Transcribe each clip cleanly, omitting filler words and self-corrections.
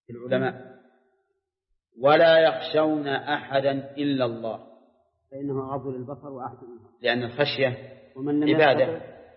في العلماء. ولا يخشون أحدا إلا الله، فإنه أغض للبصر وأحسن الفرج، لأن الخشية عبادة،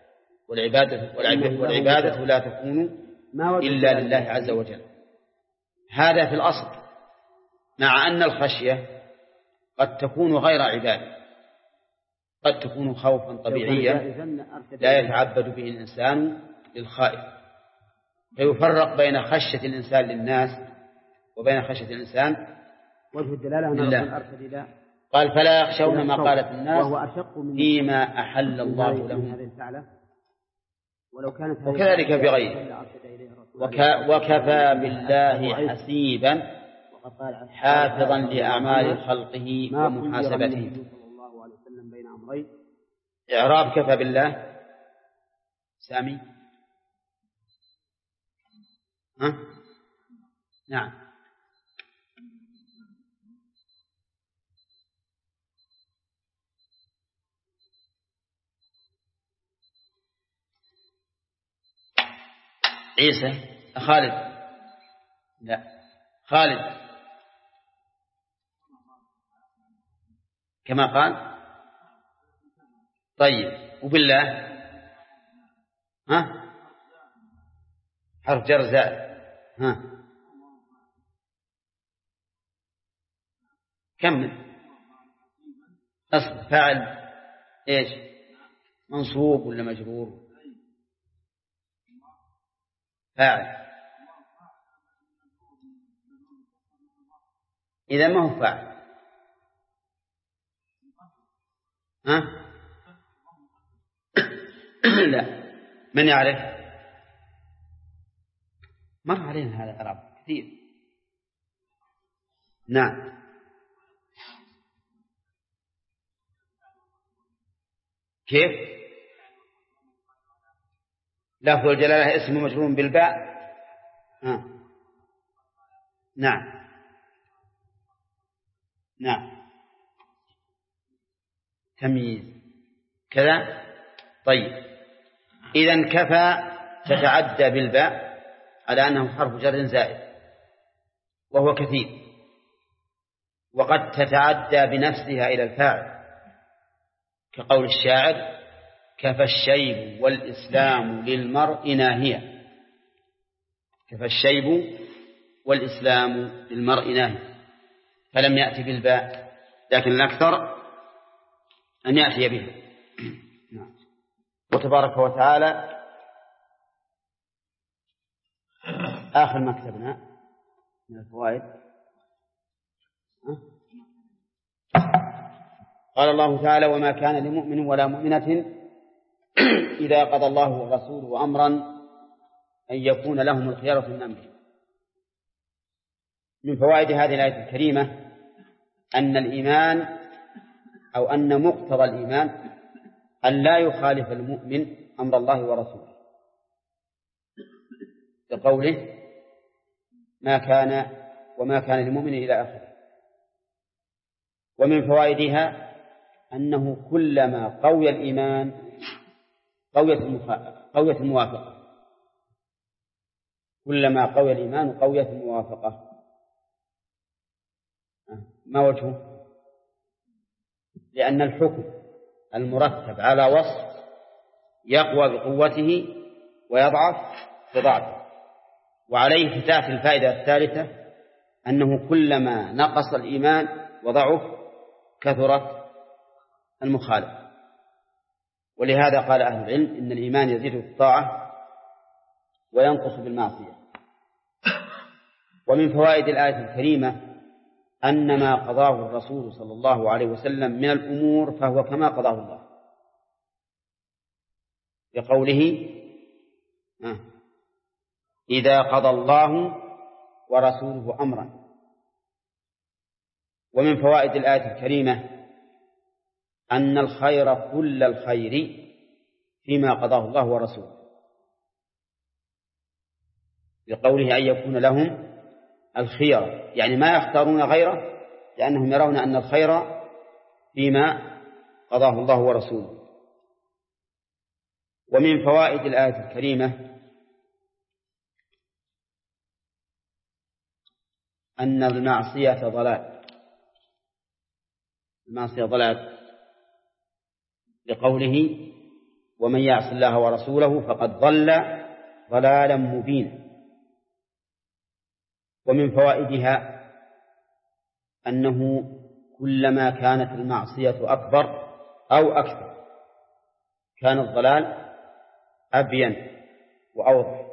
والعبادة لا تكون إلا لله عز وجل. هذا في الأصل، مع أن الخشية قد تكون غير عبادة، قد تكون خوفا طبيعيا لا يتعبد به الإنسان للخائف، فيفرق بين خشية الإنسان للناس وبين خشية الإنسان وجه الدلالة لله. قال فلا يخشون ما قالت الناس فيما أحل الله لهم، وكذلك بغيره. وكفى بالله حسيبا حافظا لأعمال خلقه ومحاسبتهم. إعراب كفى بالله سامي. نعم. عيسى خالد، لا خالد كما قال. طيب وبالله حرف جر زائد. كمل. أصل فاعل إيش؟ منصوب ولا مجرور؟ فاعل. إذا ما هو فاعل. لا، من يعرف؟ مر علينا هذا الإعراب كثير. نعم. كيف؟ لفظ الجلالة اسم مجرور بالباء. نعم نعم. تمييز كذا. طيب إذن كفى تتعدى بالباء على أنه حرف جر زائد وهو كثير، وقد تتعدى بنفسها إلى الفاعل كقول الشاعر كفى الشيب والإسلام للمرء ناهية. كفى الشيب والإسلام للمرء ناهية، فلم يأتي بالباء، لكن الأكثر أن يأتي به. وتبارك وتعالى آخر ما كتبنا من الفوائد قال الله تعالى وما كان لمؤمن ولا مؤمنة إذا قضى الله ورسوله أمرا أن يكون لهم الخيرة من أمره. من فوائد هذه الآية الكريمة أن الإيمان أو أن مقتضى الإيمان أن لا يخالف المؤمن أمر الله ورسوله، بقوله ما كان وما كان لمؤمن إلى آخره. ومن فوائدها أنه كلما قوي الإيمان قويت الموافقة، كلما قوي الإيمان قويت الموافقة. ما وجهه؟ لأن الحكم المرتب على وصف يقوى بقوته ويضعف بضعفه. وعليه تأتي الفائدة الثالثة أنه كلما نقص الإيمان وضعف كثرت المخالفة. ولهذا قال أهل العلم إن الإيمان يزيد بالطاعة وينقص بالمعصية. ومن فوائد الآية الكريمة أن ما قضاه الرسول صلى الله عليه وسلم من الأمور فهو كما قضاه الله، بقوله إذا قضى الله ورسوله أمرا. ومن فوائد الآية الكريمة أن الخير كل الخير فيما قضاه الله ورسوله، بقوله أن يكون لهم الخيرة، يعني ما يختارون غيره لأنهم يرون أن الخير فيما قضاه الله ورسوله. ومن فوائد الآية الكريمة أن المعصية ضلال. المعصية ضلال لقوله ومن يعص الله ورسوله فقد ضل ضلالا مبينا. ومن فوائدها أنه كلما كانت المعصية أكبر أو أكثر كان الضلال أبين وأوضح.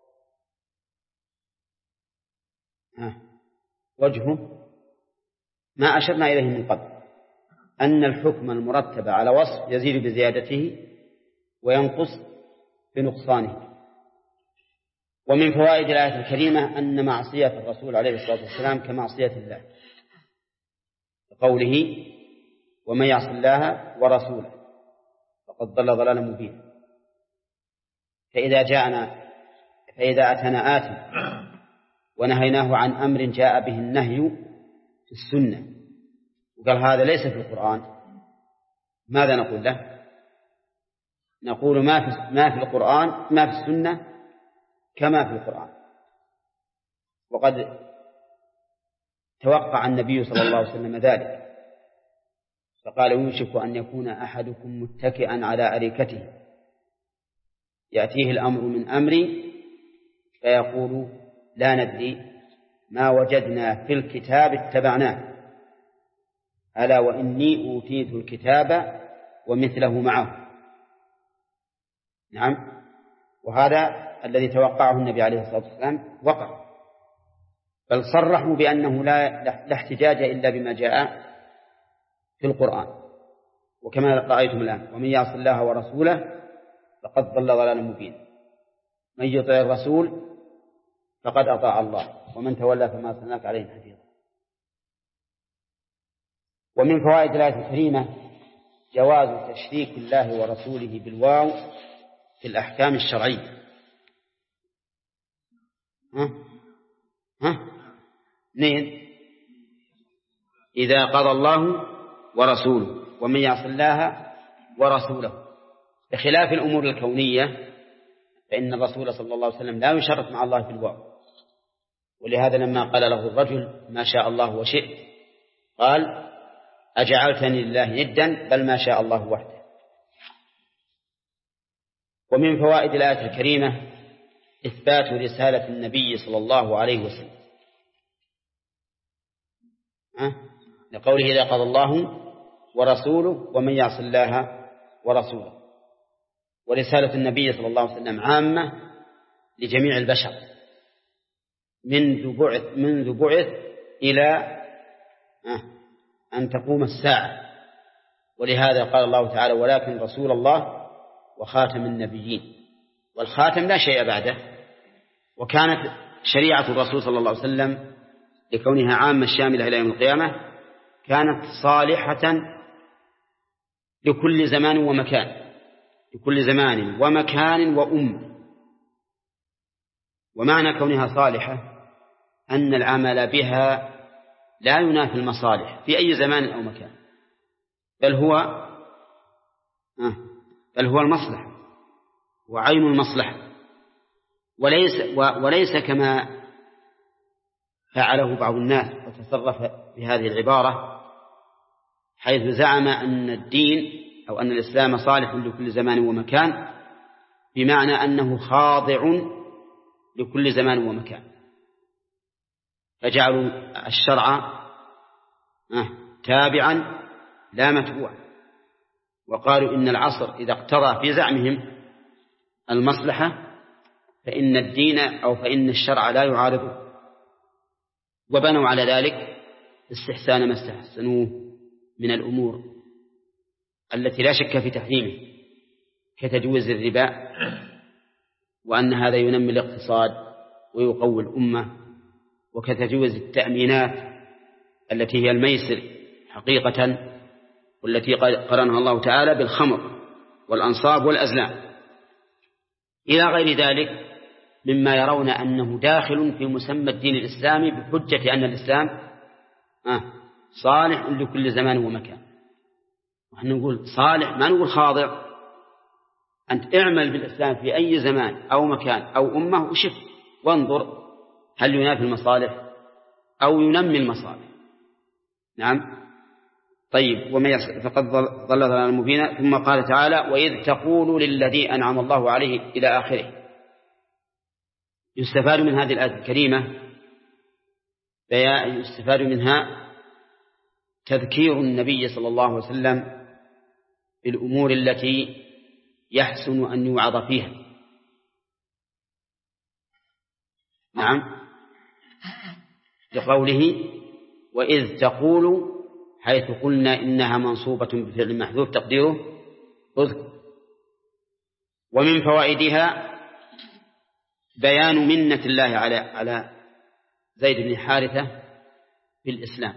وجهه ما أشرنا إليه من قبل، أن الحكم المرتب على وصف يزيد بزيادته وينقص بنقصانه. ومن فوائد الآية الكريمة أن معصية الرسول عليه الصلاة والسلام كمعصية الله، قوله ومن يعص الله ورسوله فقد ضل ضلالا مبينا. فإذا أتانا آت ونهيناه عن أمر جاء به النهي في السنة وقال هذا ليس في القرآن، ماذا نقول له؟ نقول ما في القرآن ما في السنة كما في القرآن. وقد توقع النبي صلى الله عليه وسلم ذلك فقال يوشك أن يكون أحدكم متكئا على أريكته يأتيه الأمر من أمري فيقول لا ندري ما وجدنا في الكتاب اتبعناه ألا وإني أوتيت الكتاب ومثله معه. نعم، وهذا الذي توقعه النبي عليه الصلاة والسلام وقع، بل صرحوا بأنه لا احتجاج إلا بما جاء في القرآن. وكما رأيتم الآن ومن يعص الله ورسوله فقد ضل ضلالا مبينا. من يطع الرسول فقد أطاع الله ومن تولى فما أرسلناك عليهم حفيظا. ومن فوائد الآية الكريمة جواز تشريك الله ورسوله بالواو في الأحكام الشرعية. اثنين إذا قضى الله ورسوله ومن يعص الله ورسوله، بخلاف الأمور الكونية فإن الرسول صلى الله عليه وسلم لا يشرك مع الله في الواو. ولهذا لما قال له الرجل ما شاء الله وشئت قال أجعلتني لله ندا بل ما شاء الله وحده. ومن فوائد الآية الكريمة إثبات رسالة النبي صلى الله عليه وسلم لقوله إذا قضى الله ورسوله ومن يعص الله ورسوله. ورسالة النبي صلى الله عليه وسلم عامة لجميع البشر منذ بعث إلى أن تقوم الساعة. ولهذا قال الله تعالى ولكن رسول الله وخاتم النبيين، والخاتم لا شيء بعده. وكانت شريعة الرسول صلى الله عليه وسلم لكونها عامة شاملة إلى يوم القيامة كانت صالحة لكل زمان ومكان، لكل زمان ومكان وأمة. ومعنى كونها صالحة أن العمل بها لا ينافي المصالح في أي زمان أو مكان، بل هو المصلحة وعين المصلحة، وليس كما فعله بعض الناس وتصرف بهذه العبارة حيث زعم أن الدين أو أن الإسلام صالح لكل زمان ومكان، بمعنى أنه خاضع لكل زمان ومكان، فجعلوا الشرع تابعا لا متبوعا. وقالوا إن العصر إذا اقتضى في زعمهم المصلحة فإن الدين أو فإن الشرع لا يعارضه، وبنوا على ذلك استحسان ما استحسنوه من الأمور التي لا شك في تحريمه كتجويز الربا، وأن هذا ينمي الاقتصاد ويقوي الأمة، وكتجويز التأمينات التي هي الميسر حقيقة، والتي قرنها الله تعالى بالخمر والأنصاب والأزلام إلى غير ذلك مما يرون أنه داخل في مسمى الدين الإسلامي بحجة أن الإسلام صالح لكل زمان ومكان. ونحن نقول صالح ما نقول خاضع. أنت اعمل بالإسلام في أي زمان أو مكان أو أمة وشف وانظر هل ينافي المصالح أو ينمي المصالح. نعم. طيب ومن فقد ضل ضلالا مبينا. ثم قال تعالى وإذ تقول للذي أنعم الله عليه إلى آخره. يستفاد من هذه الآية الكريمة يستفاد منها تذكير النبي صلى الله عليه وسلم بالأمور التي يحسن أن يوعظ فيها. نعم. لقوله وإذ تقول حيث قلنا إنها منصوبة بفعل محذوف تقديره اذكر. ومن فوائدها بيان منة الله على زيد بن حارثة في الإسلام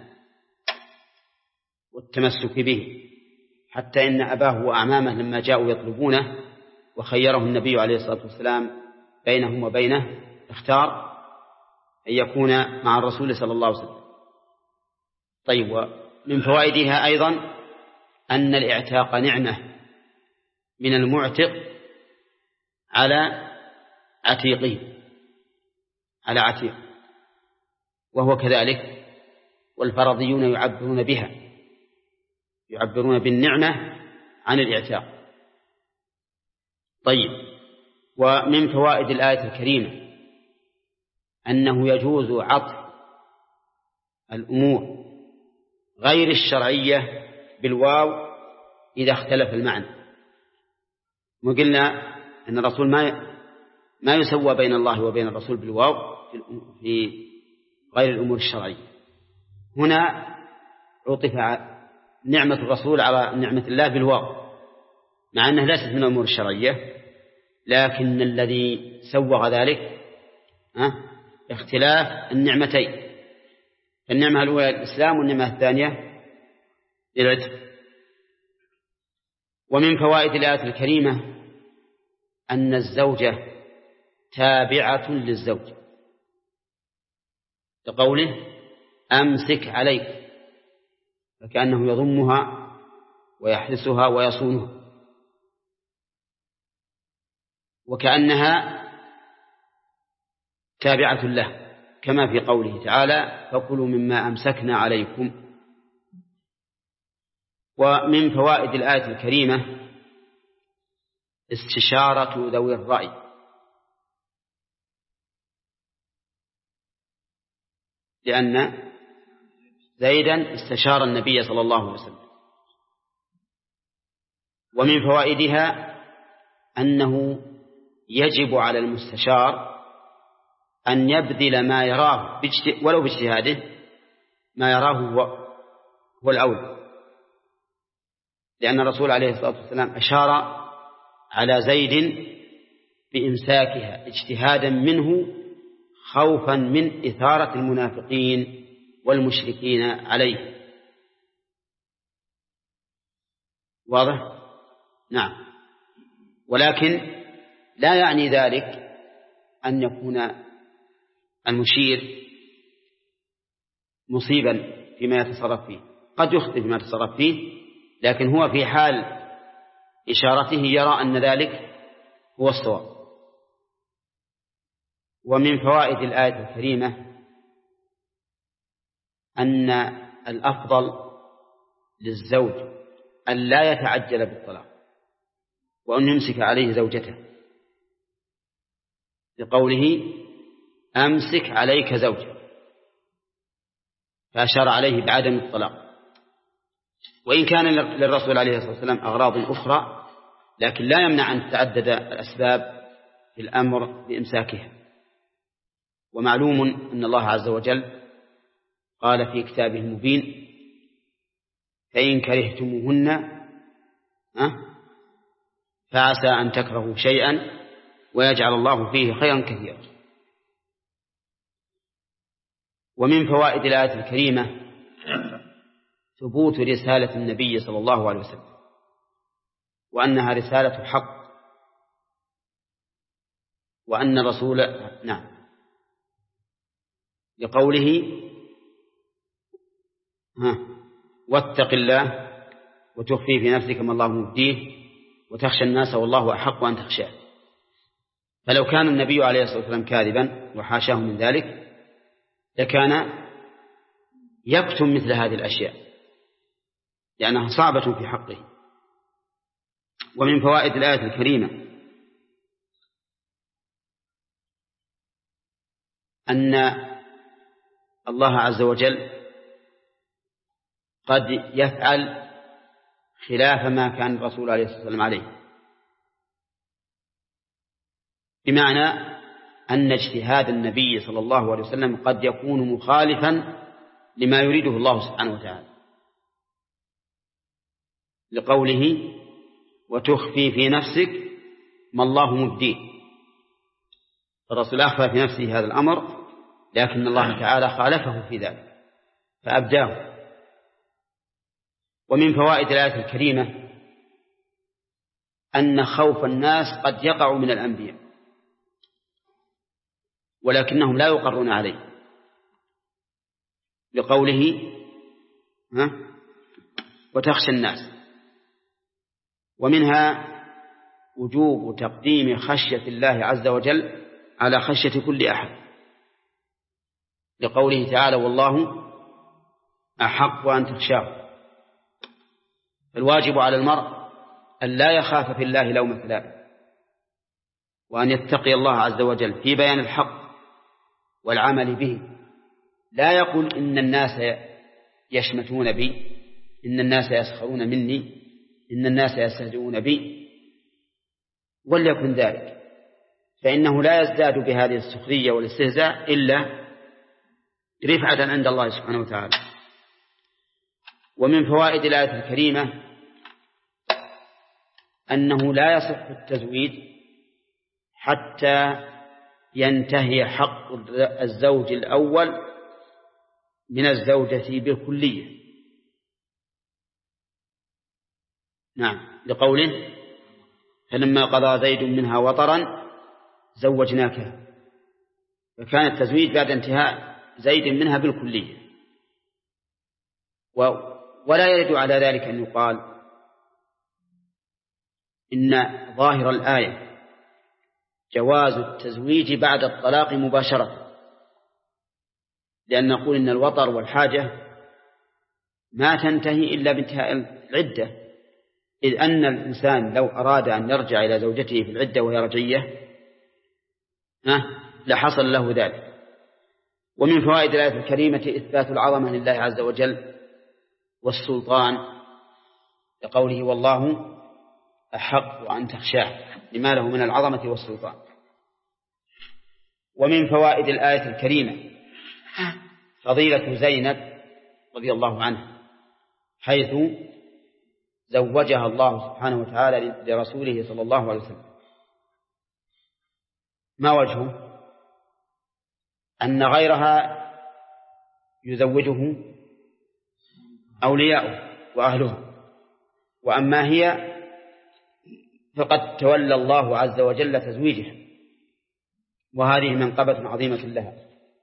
والتمسك به، حتى إن أباه وأعمامه لما جاءوا يطلبونه وخيره النبي عليه الصلاة والسلام بينهم وبينه اختار أن يكون مع الرسول صلى الله عليه وسلم. طيب ومن فوائدها أيضا أن الاعتاق نعمة من المعتق على عتيقه على عتيق، وهو كذلك. والفرضيون يعبرون بها، يعبرون بالنعمة عن الاعتاق. طيب ومن فوائد الآية الكريمة أنه يجوز عطف الأمور غير الشرعية بالواو إذا اختلف المعنى. وقلنا أن الرسول ما يسوى بين الله وبين الرسول بالواو في غير الأمور الشرعية. هنا عطف نعمة الرسول على نعمة الله بالواو، مع أنها ليست من الأمور الشرعية، لكن الذي سوغ ذلك اختلاف النعمتين. النعمة الأولى الإسلام والنعمة الثانية العتق. ومن فوائد الآية الكريمة أن الزوجة تابعة للزوج، لقوله أمسك عليك، فكأنه يضمها ويحرسها ويصونها، وكأنها تابعة له، كما في قوله تعالى فكلوا مما أمسكنا عليكم. ومن فوائد الآية الكريمة استشارة ذوي الرأي، لأن زيدا استشار النبي صلى الله عليه وسلم. ومن فوائدها أنه يجب على المستشار أن يبذل ما يراه ولو باجتهاده ما يراه هو الأولى، لأن الرسول عليه الصلاة والسلام أشار على زيد بإمساكها اجتهادا منه خوفا من إثارة المنافقين والمشركين عليه. واضح؟ نعم. ولكن لا يعني ذلك أن يكون المشير مصيبا فيما يتصرف فيه، قد يخطئ فيما يتصرف فيه، لكن هو في حال إشارته يرى أن ذلك هو الصواب. ومن فوائد الآية الكريمة أن الأفضل للزوج أن لا يتعجل بالطلاق وأن يمسك عليه زوجته، لقوله أمسك عليك زوجك، فأشار عليه بعدم الطلاق. وإن كان للرسول عليه الصلاة والسلام أغراض أخرى، لكن لا يمنع أن تتعدد الأسباب في الأمر بإمساكها. ومعلوم أن الله عز وجل قال في كتابه المبين فإن كرهتموهن فعسى أن تكرهوا شيئا ويجعل الله فيه خيرا كثيرا. ومن فوائد الآية الكريمة ثبوت رسالة النبي صلى الله عليه وسلم، وأنها رسالة حق، وأن الرسول لقوله واتق الله وتخفي في نفسك ما الله مبديه وتخشى الناس والله أحق أن تخشاه. فلو كان النبي عليه الصلاة والسلام كاذبا وحاشاه من ذلك لكان يكتم مثل هذه الأشياء لأنها صعبة في حقه. ومن فوائد الآية الكريمة أن الله عز وجل قد يفعل خلاف ما كان الرسول عليه الصلاة والسلام عليه، بمعنى أن اجتهاد النبي صلى الله عليه وسلم قد يكون مخالفا لما يريده الله سبحانه وتعالى، لقوله وتخفي في نفسك ما الله مبديه. الرسول أخفى في نفسه هذا الأمر، لكن الله تعالى خالفه في ذلك فأبداه. ومن فوائد الآية الكريمة أن خوف الناس قد يقع من الأنبياء ولكنهم لا يقرون عليه، لقوله وتخشى الناس. ومنها وجوب تقديم خشية الله عز وجل على خشية كل أحد، لقوله تعالى والله أحق أن تخشاه. الواجب على المرء أن لا يخاف في الله لومة لائم، وأن يتقي الله عز وجل في بيان الحق والعمل به. لا يقول إن الناس يشمتون بي، إن الناس يسخرون مني، إن الناس يستهزئون بي، وليكن ذلك، فإنه لا يزداد بهذه السخرية والاستهزاء إلا رفعة عند الله سبحانه وتعالى. ومن فوائد الآية الكريمة أنه لا يصح التزويج حتى ينتهي حق الزوج الأول من الزوجة بالكلية. نعم، لقوله فلما قضى زيد منها وطرا زوجناكها، فكان التزويج بعد انتهاء زيد منها بالكلية. ولا يرد على ذلك أن يقال إن ظاهر الآية جواز التزويج بعد الطلاق مباشرة، لأن نقول إن الوطر والحاجة ما تنتهي إلا بانتهاء العدة، إذ أن الإنسان لو أراد أن يرجع إلى زوجته في العدة وهي رجعية لحصل له ذلك. ومن فوائد الآية الكريمة إثبات العظمة لله عز وجل والسلطان، لقوله والله أحق أن تخشاه، لما له من العظمة والسلطان. ومن فوائد الآية الكريمة فضيلة زينب رضي الله عنها، حيث زوجها الله سبحانه وتعالى لرسوله صلى الله عليه وسلم. ما وجهه؟ أن غيرها يزوجه أولياؤه وأهله، وأما هي فقد تولى الله عز وجل تزويجها، وهذه منقبة عظيمة لها.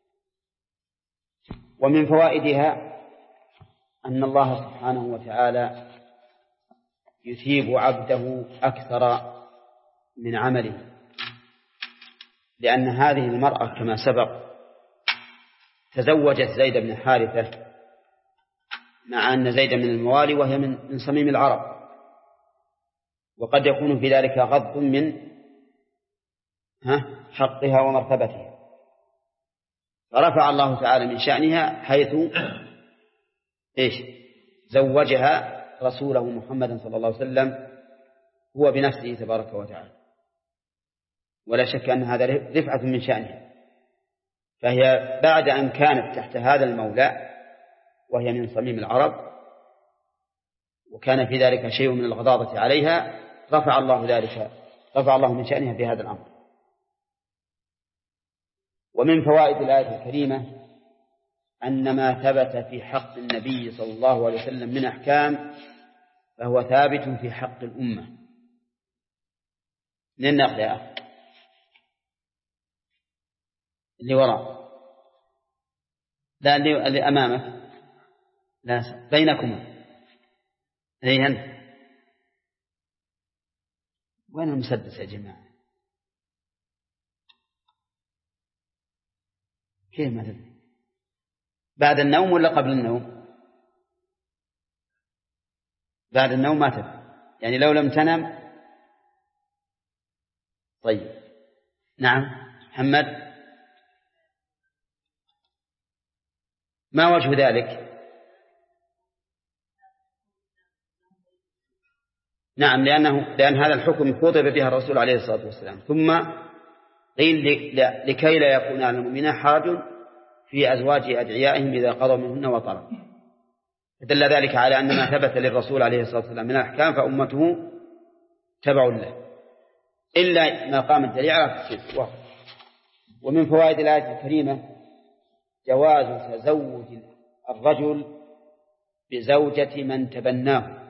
ومن فوائدها أن الله سبحانه وتعالى يثيب عبده أكثر من عمله، لأن هذه المرأة كما سبق تزوجت زيد بن حارثة مع أن زيد من الموالي وهي من صميم العرب، وقد يكون في ذلك غض من حقها ومرتبتها، فرفع الله تعالى من شأنها حيث زوجها رسوله محمد صلى الله عليه وسلم هو بنفسه تبارك وتعالى. ولا شك أن هذا رفعة من شأنها، فهي بعد أن كانت تحت هذا المولى وهي من صميم العرب وكان في ذلك شيء من الغضاضة عليها، رفع الله من شأنها بهذا الأمر. ومن فوائد الآية الكريمة أن ما ثبت في حق النبي صلى الله عليه وسلم من أحكام فهو ثابت في حق الأمة. من نأخذ يا أخي اللي وراء، لا اللي أمامك، لا بينكما، أنت وين المسدس يا جماعة؟ كيف ما تدري؟ بعد النوم ولا قبل النوم؟ بعد النوم ما تفعل، يعني لو لم تنم. طيب نعم محمد، ما وجه ذلك؟ نعم لأن هذا الحكم خطب بها الرسول عليه الصلاة والسلام. ثم قيل لكي لا يكون على المؤمنين حرج في أزواج أدعيائهم إذا قضوا منهن وطرا. فدل ذلك على أن ما ثبت للرسول عليه الصلاة والسلام من الأحكام فأمته تبع له، إلا ما قام الدليل على تفسيره. ومن فوائد الآية الكريمة جواز تزوج الرجل بزوجة من تبناه.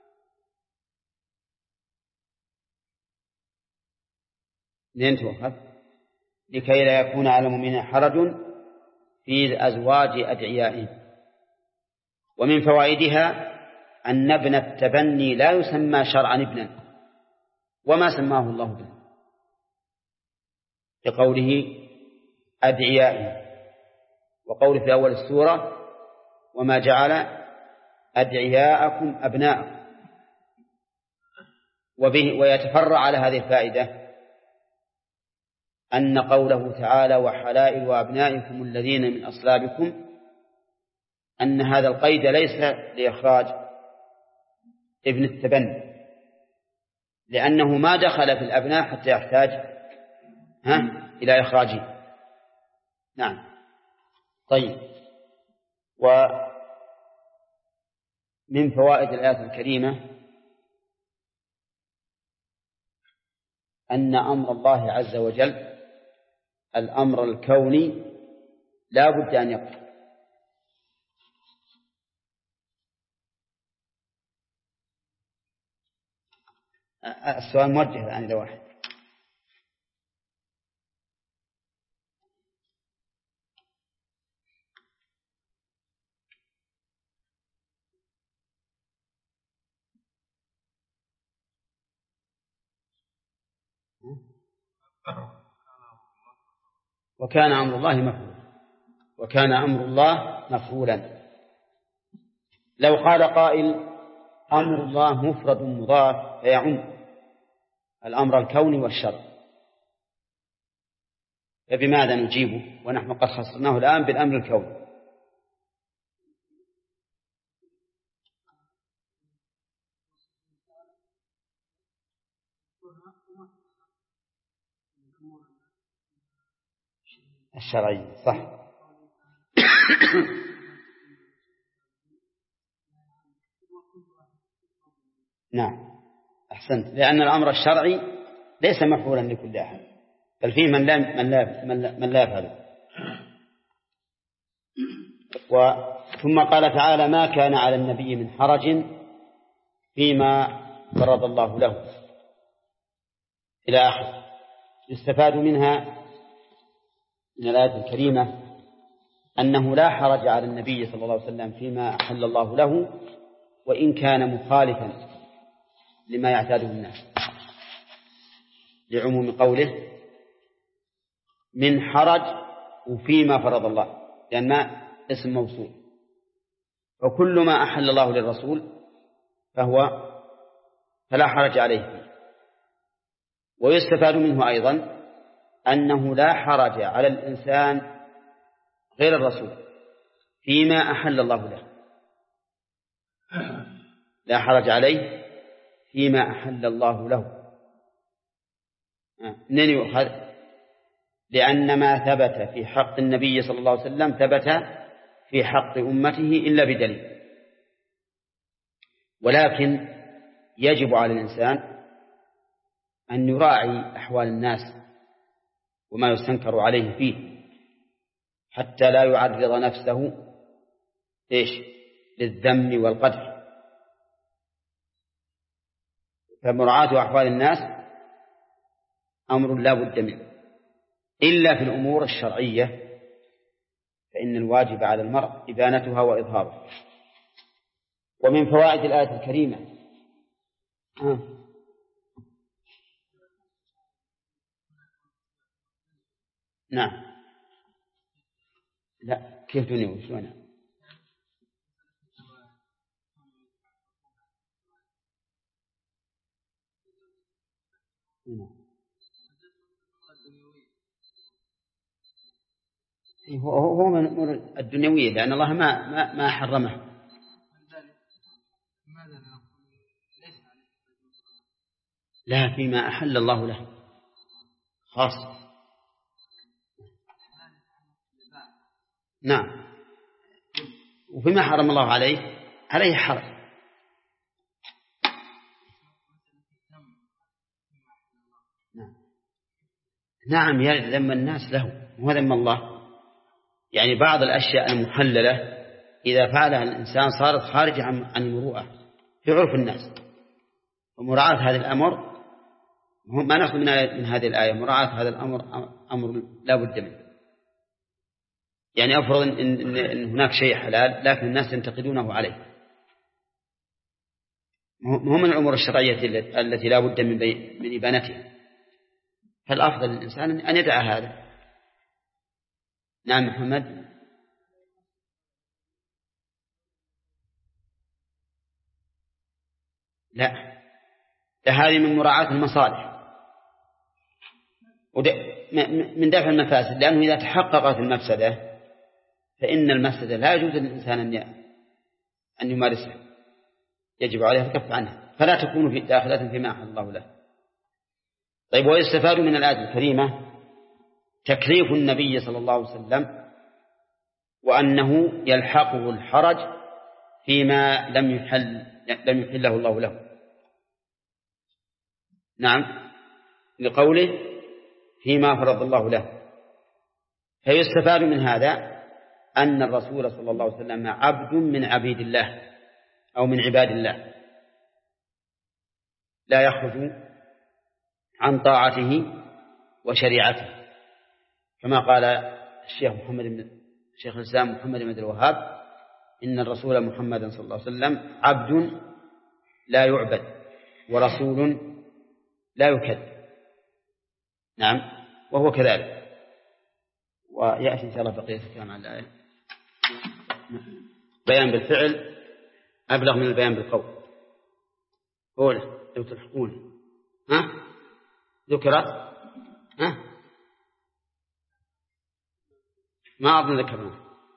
لكي لا يكون على المؤمنين حرج في أزواج أدعيائهم. ومن فوائدها أن ابن التبني لا يسمى شرعا ابنا، وما سماه الله ابنا لقوله أدعيائهم، وقوله في أول السورة وما جعل أدعياءكم أبناءكم. ويتفرع على هذه الفائدة أن قوله تعالى وحلائل أبنائكم الذين من أصلابكم، أن هذا القيد ليس لإخراج ابن التبني، لأنه ما دخل في الأبناء حتى يحتاج إلى إخراجه. نعم. طيب، ومن فوائد الآية الكريمة أن أمر الله عز وجل الأمر الكوني لا بد أن يقع. السؤال موجه الآن إلى واحد. وكان أمر الله مفعولا. وكان أمر الله مفعولا. لو قال قائل أمر الله مفرد مضاف فيعم الأمر الكوني والشرع، فبماذا نجيبه ونحن قد خصصناه الآن بالأمر الكوني؟ الشرعي صح. نعم أحسنت، لأن الأمر الشرعي ليس مفعولا لكل أحد، بل فيه من لا يفعله. ثم قال تعالى ما كان على النبي من حرج فيما فرض الله له إلى آخر. يستفاد منها من الآية الكريمة أنه لا حرج على النبي صلى الله عليه وسلم فيما أحل الله له وإن كان مخالفا لما يعتاده الناس، لعموم قوله من حرج وفيما فرض الله، لأن ما اسم موصول، وكل ما أحل الله للرسول فلا حرج عليه فيه. ويستفاد منه أيضا أنه لا حرج على الإنسان غير الرسول فيما أحل الله له، لا حرج عليه فيما أحل الله له. منين يؤخذ؟ لأن ما ثبت في حق النبي صلى الله عليه وسلم ثبت في حق أمته إلا بدليل. ولكن يجب على الإنسان أن يراعي أحوال الناس وما يستنكر عليه فيه حتى لا يعرض نفسه للذم والقدح. فمراعاة أحوال الناس أمر لا بد منه، إلا في الأمور الشرعية فإن الواجب على المرء إبانتها وإظهارها. ومن فوائد الآية الكريمة نعم لا كيف تنوي شلونها؟ هو من الأمور الدنيوية، لأن الله ما حرمه. لا، فيما أحل الله له خاص. نعم، وفيما حرم الله عليه حرج. نعم، يرد ذم الناس له وهو ذم الله. يعني بعض الأشياء المحللة إذا فعلها الإنسان صارت خارجة عن المروءة في عرف الناس، ومراعاة هذا الأمر ما نأخذ من هذه الآية. مراعاة هذا الأمر أمر لا بد منه. يعني أفرض إن هناك شيء حلال لكن الناس ينتقدونه عليه، هو من الأمور الشرعية التي لا بد من إبانتها، فالأفضل للإنسان أن يدع هذا. نعم محمد. لا، هذه من مراعاة المصالح من دفع المفاسد، لأنه إذا تحققت المفسدة فإن المفسدة لا يجوز للإنسان أن يمارسها، يجب عليه الكف عنها، فلا تكون في داخلة فيما أحل الله له. طيب، ويستفاد من الآية الكريمة تكليف النبي صلى الله عليه وسلم، وأنه يلحقه الحرج فيما لم يحله الله له. نعم، لقوله فيما فرض الله له. فيستفاد من هذا أن الرسول صلى الله عليه وسلم عبد من عبيد الله أو من عباد الله، لا يخرج عن طاعته وشريعته، كما قال الشيخ الإسلام محمد بن عبد الوهاب: إن الرسول محمد صلى الله عليه وسلم عبد لا يعبد ورسول لا يكذب. نعم، وهو كذلك. ويأتي إن شاء الله بقية الكلام عن الآية. بيان بالفعل أبلغ من البيان بالقول. قوله لو تلحقون ذكرت ما أظن ذكرنا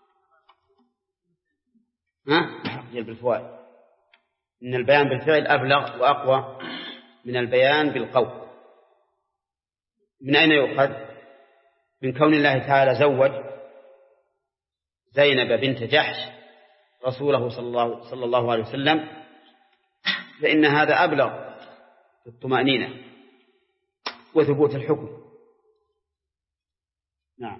بالفوائد إن البيان بالفعل أبلغ وأقوى من البيان بالقول. من أين يؤخذ؟ من كون الله تعالى زوج زينب بنت جحش رسوله صلى الله عليه وسلم، فإن هذا أبلغ في الطمأنينة وثبوت الحكم. نعم.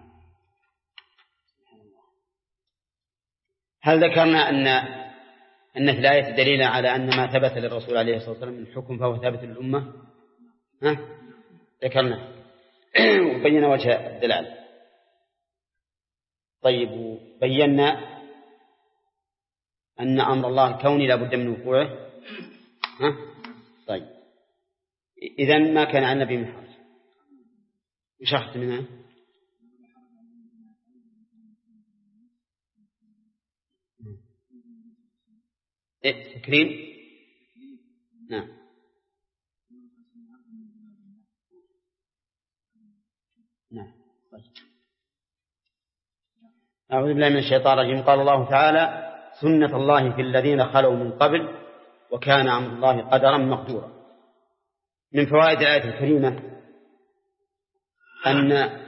هل ذكرنا أن في الآية دليل على أن ما ثبت للرسول عليه الصلاة والسلام من الحكم فهو ثابت للأمة؟ ذكرنا وبينا وجه الدلالة. طيب، بينا أن أمر الله الكوني لا بد من وقوعه. طيب، إذن ما كان عن النبي من حرج. وش أخذت منها؟ تكريم. نعم. أعوذ بالله من الشيطان الرجيم. قال الله تعالى: سنة الله في الذين خلوا من قبل وكان أمر الله قدرا مقدورا. من فوائد الآية الكريمة أن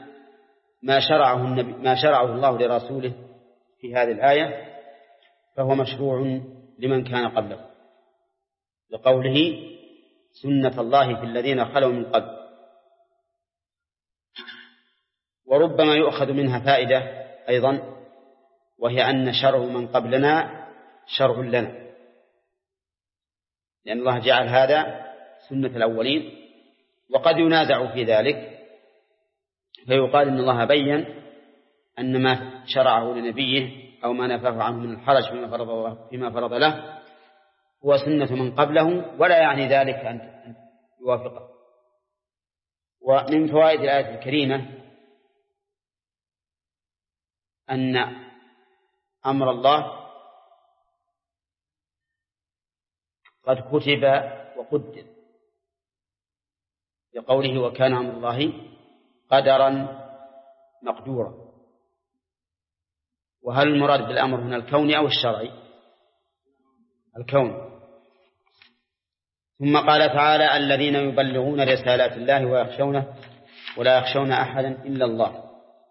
ما شرعه الله لرسوله في هذه الآية فهو مشروع لمن كان قبله، لقوله سنة الله في الذين خلوا من قبل. وربما يؤخذ منها فائدة أيضا، وهي أن شرع من قبلنا شرع لنا، لأن الله جعل هذا سنة الأولين، وقد ينازع في ذلك فيقال إن الله بيّن أن ما شرعه لنبيه أو ما نفاه عنه من الحرج فيما فرض له هو سنة من قبله، ولا يعني ذلك أن يوافقه. ومن فوائد الآية الكريمة أن أمر الله قد كتب وقدر، بقوله وكان أمر الله قدرا مقدورا. وهل المراد بالأمر هنا الكوني أو الشرعي؟ الكون. ثم قال تعالى الذين يبلغون رسالات الله ويخشونه ولا يخشون أحدا إلا الله.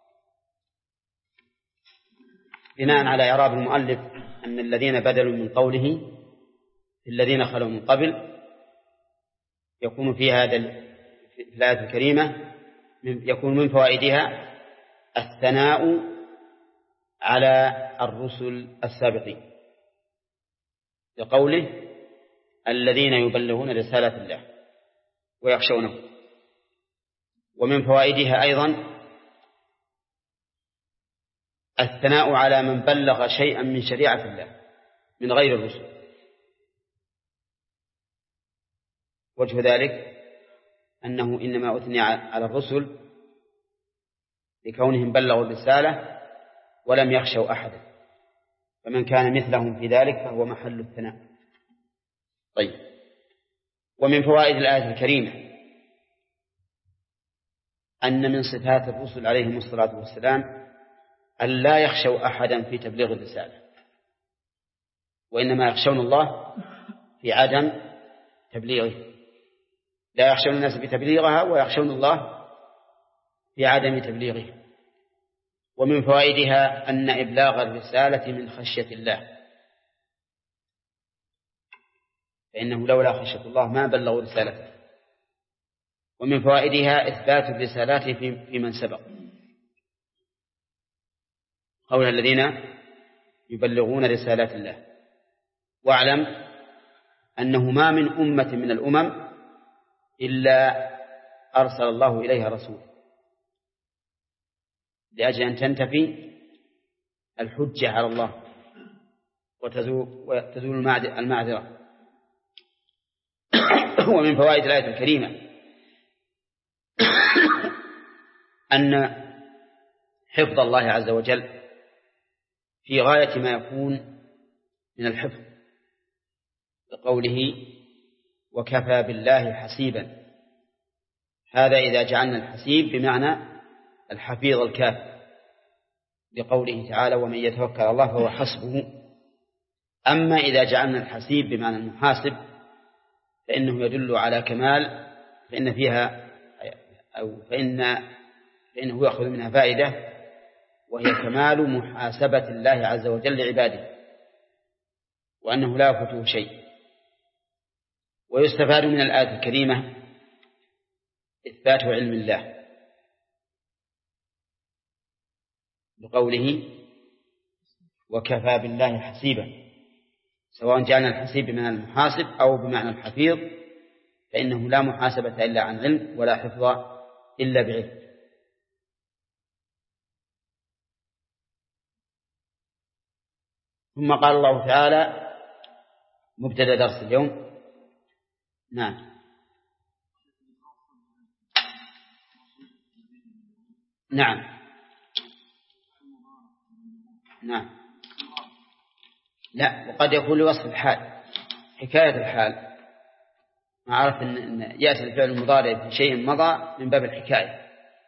بناء على إعراب المؤلف أن الذين بدلوا من قوله الذين خلوا من قبل، يكون في هذا الآية الكريمة يكون من فوائدها الثناء على الرسل السابقين لقوله الذين يبلغون رسالات الله ويخشونه. ومن فوائدها أيضا الثناء على من بلغ شيئا من شريعة الله من غير الرسل. وجه ذلك أنه إنما أثني على الرسل لكونهم بلغوا الرسالة ولم يخشوا أحدا، فمن كان مثلهم في ذلك فهو محل الثناء. طيب. ومن فوائد الآية الكريمة أن من صفات الرسل عليهم الصلاة والسلام أن لا يخشوا أحدا في تبليغ الرسالة، وإنما يخشون الله في عدم تبليغه. لا يخشون الناس بتبليغها ويخشون الله في عدم تبليغه. ومن فوائدها أن إبلاغ الرسالة من خشية الله، فإنه لولا خشية الله ما بلغوا رسالته. ومن فوائدها إثبات الرسالات في من سبق، قول الذين يبلغون رسالات الله. واعلم أنه ما من أمة من الأمم إلا أرسل الله إليها رسول لأجل أن تنتفي الحجة على الله وتزول المعذرة. ومن فوائد الآية الكريمة أن حفظ الله عز وجل في غاية ما يكون من الحفظ، بقوله وكفى بالله حسيبا. هذا إذا جعلنا الحسيب بمعنى الحفيظ الكافي، بقوله تعالى ومن يتوكل على الله فهو حسبه. أما إذا جعلنا الحسيب بمعنى المحاسب فإنه يدل على كمال، فإنه يأخذ منها فائدة، وهي كمال محاسبة الله عز وجل لعباده، وأنه لا يفوته شيء. ويستفاد من الآية الكريمة إثبات علم الله، بقوله وكفى بالله حسيبا، سواء جعلنا الحسيب بمعنى المحاسب أو بمعنى الحفيظ، فإنه لا محاسبة إلا عن علم ولا حفظ إلا بعلم. ثم قال الله تعالى مبتدأ درس اليوم. نعم لا، وقد يكون لوصف الحال حكاية الحال، ما عرف أن يأتي الفعل المضارع في شيء مضى من باب الحكاية.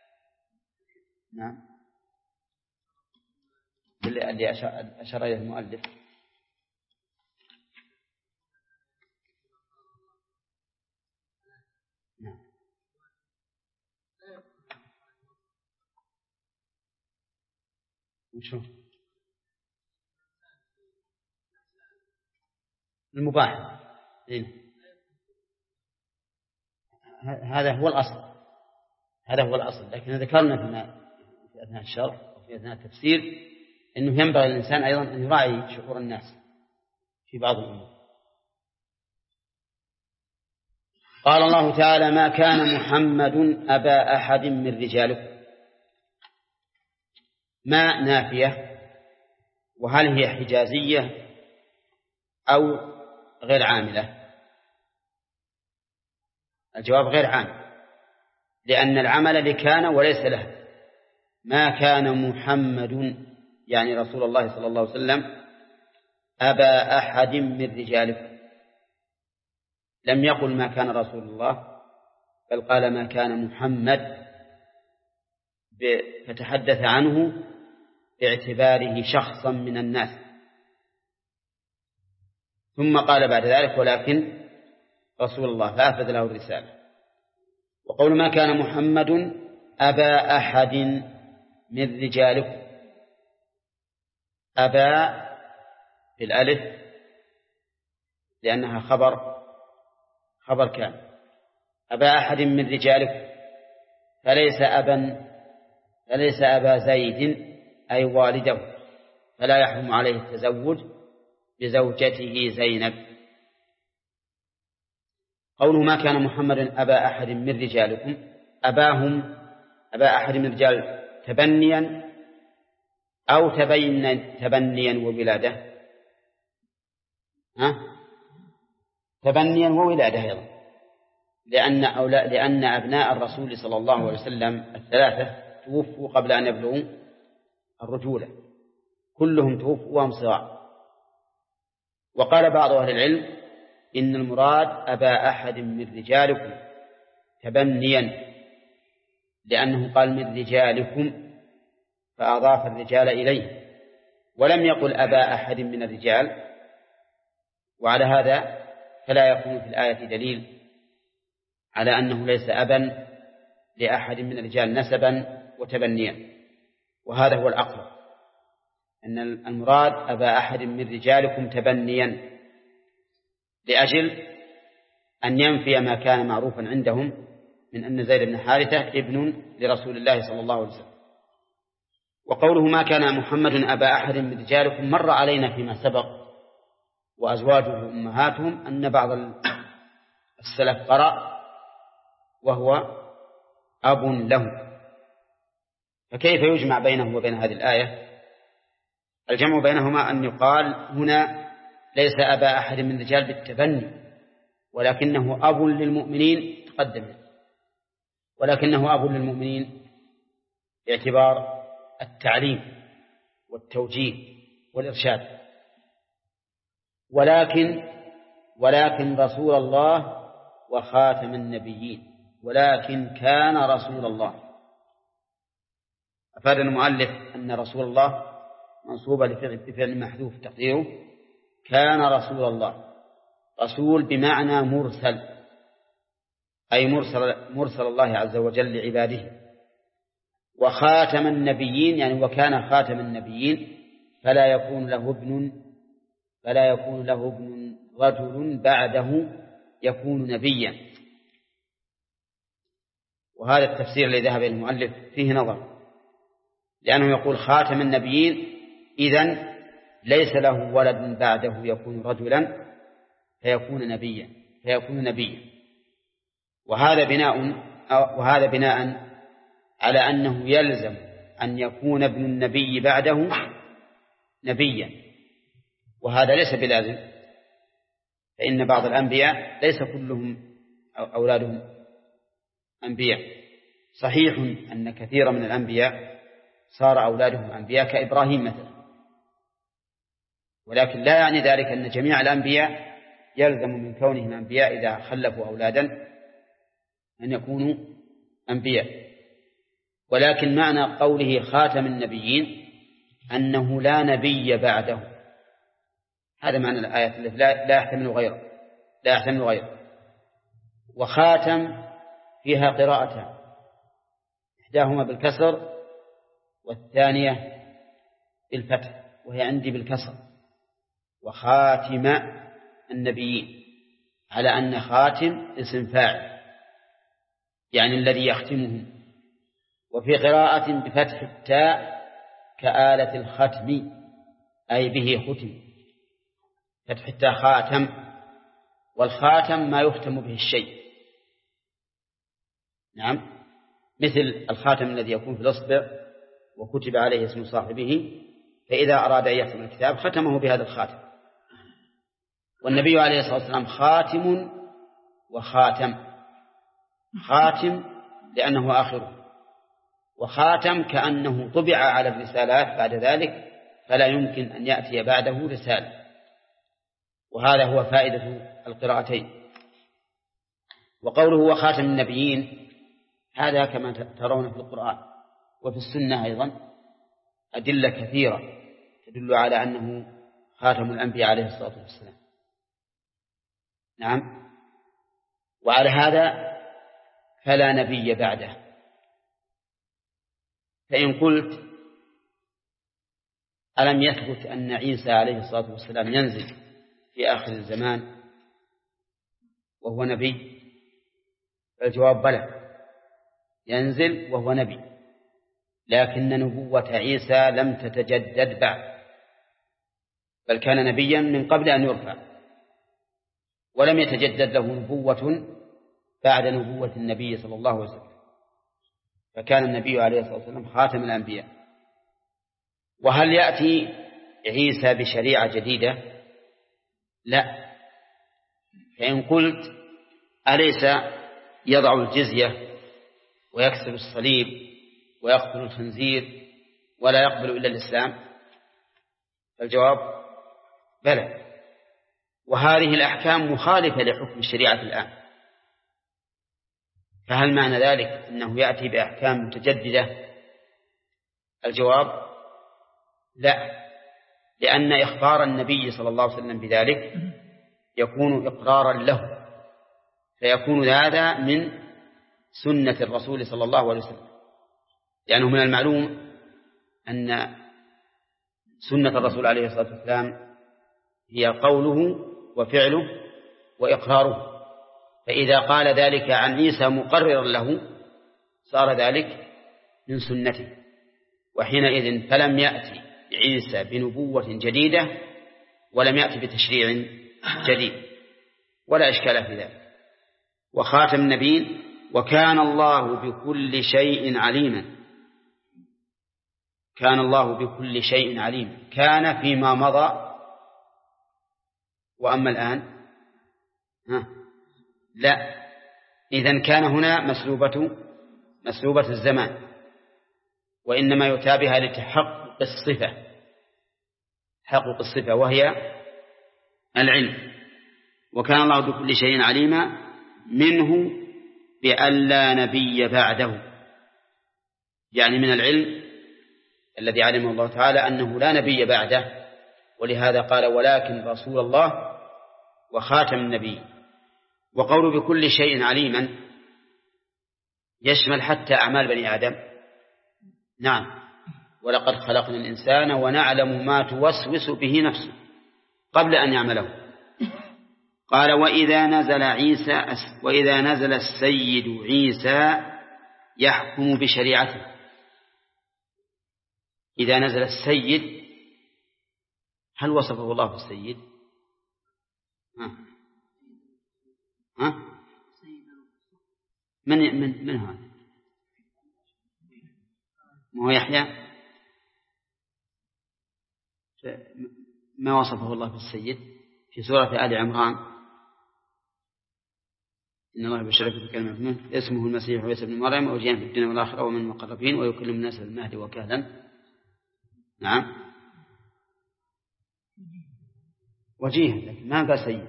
نعم اللي أشار إليه المؤلف. نعم وشو المباح؟ هذا هو الأصل، لكن ذكرنا في أثناء الشرح وفي أثناء التفسير أنه ينبغي للإنسان أيضا أن يراعي شعور الناس في بعض الأمور. قال الله تعالى ما كان محمد أبا أحد من رجالكم. ما نافية، وهل هي حجازية أو غير عاملة؟ الجواب غير عام، لأن العمل لكان وليس له. ما كان محمد يعني رسول الله صلى الله عليه وسلم أبا أحد من رجالكم، لم يقل ما كان رسول الله بل قال ما كان محمد فتحدث عنه باعتباره شخصا من الناس. ثم قال بعد ذلك ولكن رسول الله، فأفاد له الرسالة. وقول ما كان محمد أبا أحد من رجالكم، أبا بالألف لأنها خبر كان، أبا أحد من رجالكم، فليس أبا زيد أي والده، فلا يحرم عليه التزوج بزوجته زينب. قوله ما كان محمد أبا أحد من رجالكم، أبا أحد من رجال تبنيا أو تبنيا وولادة، تبنيا وولادة أيضا، لأن أبناء الرسول صلى الله عليه وسلم الثلاثة توفوا قبل أن يبلغوا الرجولة، كلهم توفوا وهم صغار. وقال بعض أهل العلم إن المراد أبا أحد من رجالكم تبنيا، لأنه قال من رجالكم فأضاف الرجال إليه، ولم يقل أبا أحد من الرجال. وعلى هذا فلا يكون في الآية دليل على أنه ليس أبا لأحد من الرجال نسبا وتبنيا، وهذا هو الأقرب، أن المراد أبا أحد من رجالكم تبنيا، لأجل أن ينفي ما كان معروفا عندهم من أن زيد بن حارثة ابن لرسول الله صلى الله عليه وسلم. وقوله ما كان محمد أبا أحد من رجالكم مر علينا فيما سبق، وأزواجه أمهاتهم، أن بعض السلف قرأ وهو أب له، فكيف يجمع بينه وبين هذه الآية؟ الجمع بينهما أن يقال هنا ليس أبا أحد من الرجال بالتبني، ولكنه أب للمؤمنين، تقدم، ولكنه أب للمؤمنين باعتبار التعليم والتوجيه والإرشاد. ولكن رسول الله وخاتم النبيين، ولكن كان رسول الله. أفاد المؤلف أن رسول الله منصوبة بفعل محذوف تقديره كان رسول الله، رسول بمعنى مرسل، أي مرسل الله عز وجل لعباده. وخاتم النبيين يعني وكان خاتم النبيين، فلا يكون له ابن رجل بعده يكون نبيا. وهذا التفسير الذي ذهب المؤلف فيه نظر، لأنه يقول خاتم النبيين إذن ليس له ولد بعده يكون رجلا فيكون نبيا. وهذا بناء على أنه يلزم أن يكون ابن النبي بعده نبيا، وهذا ليس بلازم، فإن بعض الأنبياء ليس كلهم أولادهم أنبياء. صحيح أن كثيرا من الأنبياء صار أولادهم أنبياء كإبراهيم مثلا، ولكن لا يعني ذلك أن جميع الأنبياء يلزم من كونهم أنبياء إذا خلفوا أولادا أن يكونوا أنبياء. ولكن معنى قوله خاتم النبيين أنه لا نبي بعده، هذا معنى الآية التي لا يحتمل غيره. وخاتم فيها قراءتان، إحداهما بالكسر والثانية بالفتح، وهي عندي بالكسر، وخاتم النبيين، على أن خاتم اسم فاعل يعني الذي يختمهم. وفي قراءة بفتح التاء كآلة الختم أي به ختم، فتح التاء خاتم، والخاتم ما يختم به الشيء، نعم، مثل الخاتم الذي يكون في الإصبع وكتب عليه اسم صاحبه، فإذا أراد أن يختم الكتاب ختمه بهذا الخاتم. والنبي عليه الصلاة والسلام خاتم وخاتم، خاتم لأنه آخره، وخاتم كأنه طبع على الرسالات بعد ذلك فلا يمكن أن يأتي بعده رسالة. وهذا هو فائدة القراءتين. وقوله وخاتم النبيين هذا كما ترون في القرآن وفي السنة أيضا أدلة كثيرة تدل على أنه خاتم الأنبياء عليه الصلاة والسلام. نعم. وعلى هذا فلا نبي بعده. فإن قلت ألم يثبت أن عيسى عليه الصلاة والسلام ينزل في آخر الزمان وهو نبي؟ الجواب بلى، ينزل وهو نبي، لكن نبوة عيسى لم تتجدد بعد، بل كان نبيا من قبل أن يرفع، ولم يتجدد له نبوة بعد نبوة النبي صلى الله عليه وسلم، فكان النبي عليه الصلاة والسلام خاتم الأنبياء. وهل يأتي عيسى بشريعة جديدة؟ لا. فإن قلت أليس يضع الجزية ويكسر الصليب ويقتل الخنزير ولا يقبل إلا الإسلام؟ الجواب بلى، وهذه الأحكام مخالفة لحكم الشريعة الآن. فهل معنى ذلك أنه يأتي بأحكام متجددة؟ الجواب لا، لأن إخبار النبي صلى الله عليه وسلم بذلك يكون إقرارا له، فيكون هذا من سنة الرسول صلى الله عليه وسلم، لأنه من المعلوم أن سنة الرسول عليه الصلاة والسلام هي قوله وفعله وإقراره، فإذا قال ذلك عن عيسى مقررا له صار ذلك من سنته، وحينئذ فلم يأتي عيسى بنبوة جديدة ولم يأتي بتشريع جديد، ولا إشكال في ذلك. وخاتم النبيين وكان الله بكل شيء عليما. كان الله بكل شيء عليما، كان فيما مضى، وأما الآن لا. إذن كان هنا مسلوبة الزمان، وإنما يتابعها لتحقق الصفة، تحقق الصفة وهي العلم. وكان الله بكل شيء عليما منه بأن لا نبي بعده، يعني من العلم الذي علمه الله تعالى أنه لا نبي بعده، ولهذا قال ولكن رسول الله وخاتم النبي. وقول بكل شيء عليما يشمل حتى أعمال بني آدم. نعم، ولقد خلقنا الإنسان ونعلم ما توسوس به نفسه قبل أن يعمله. قال وإذا نزل السيد عيسى يحكم بشريعته. إذا نزل السيد هل وصفه الله بالسيد؟ من هذا؟ ما هو يحيى؟ ما وصفه الله بالسيد في سورة آل عمران؟ إن الله بشرك بكلمة منه اسمه المسيح عيسى بن مريم وجيء في الدنيا والآخرة ومن المقربين ويكلم الناس في المهد وكهلا. نعم، وجيه، لكن ما قال سيد.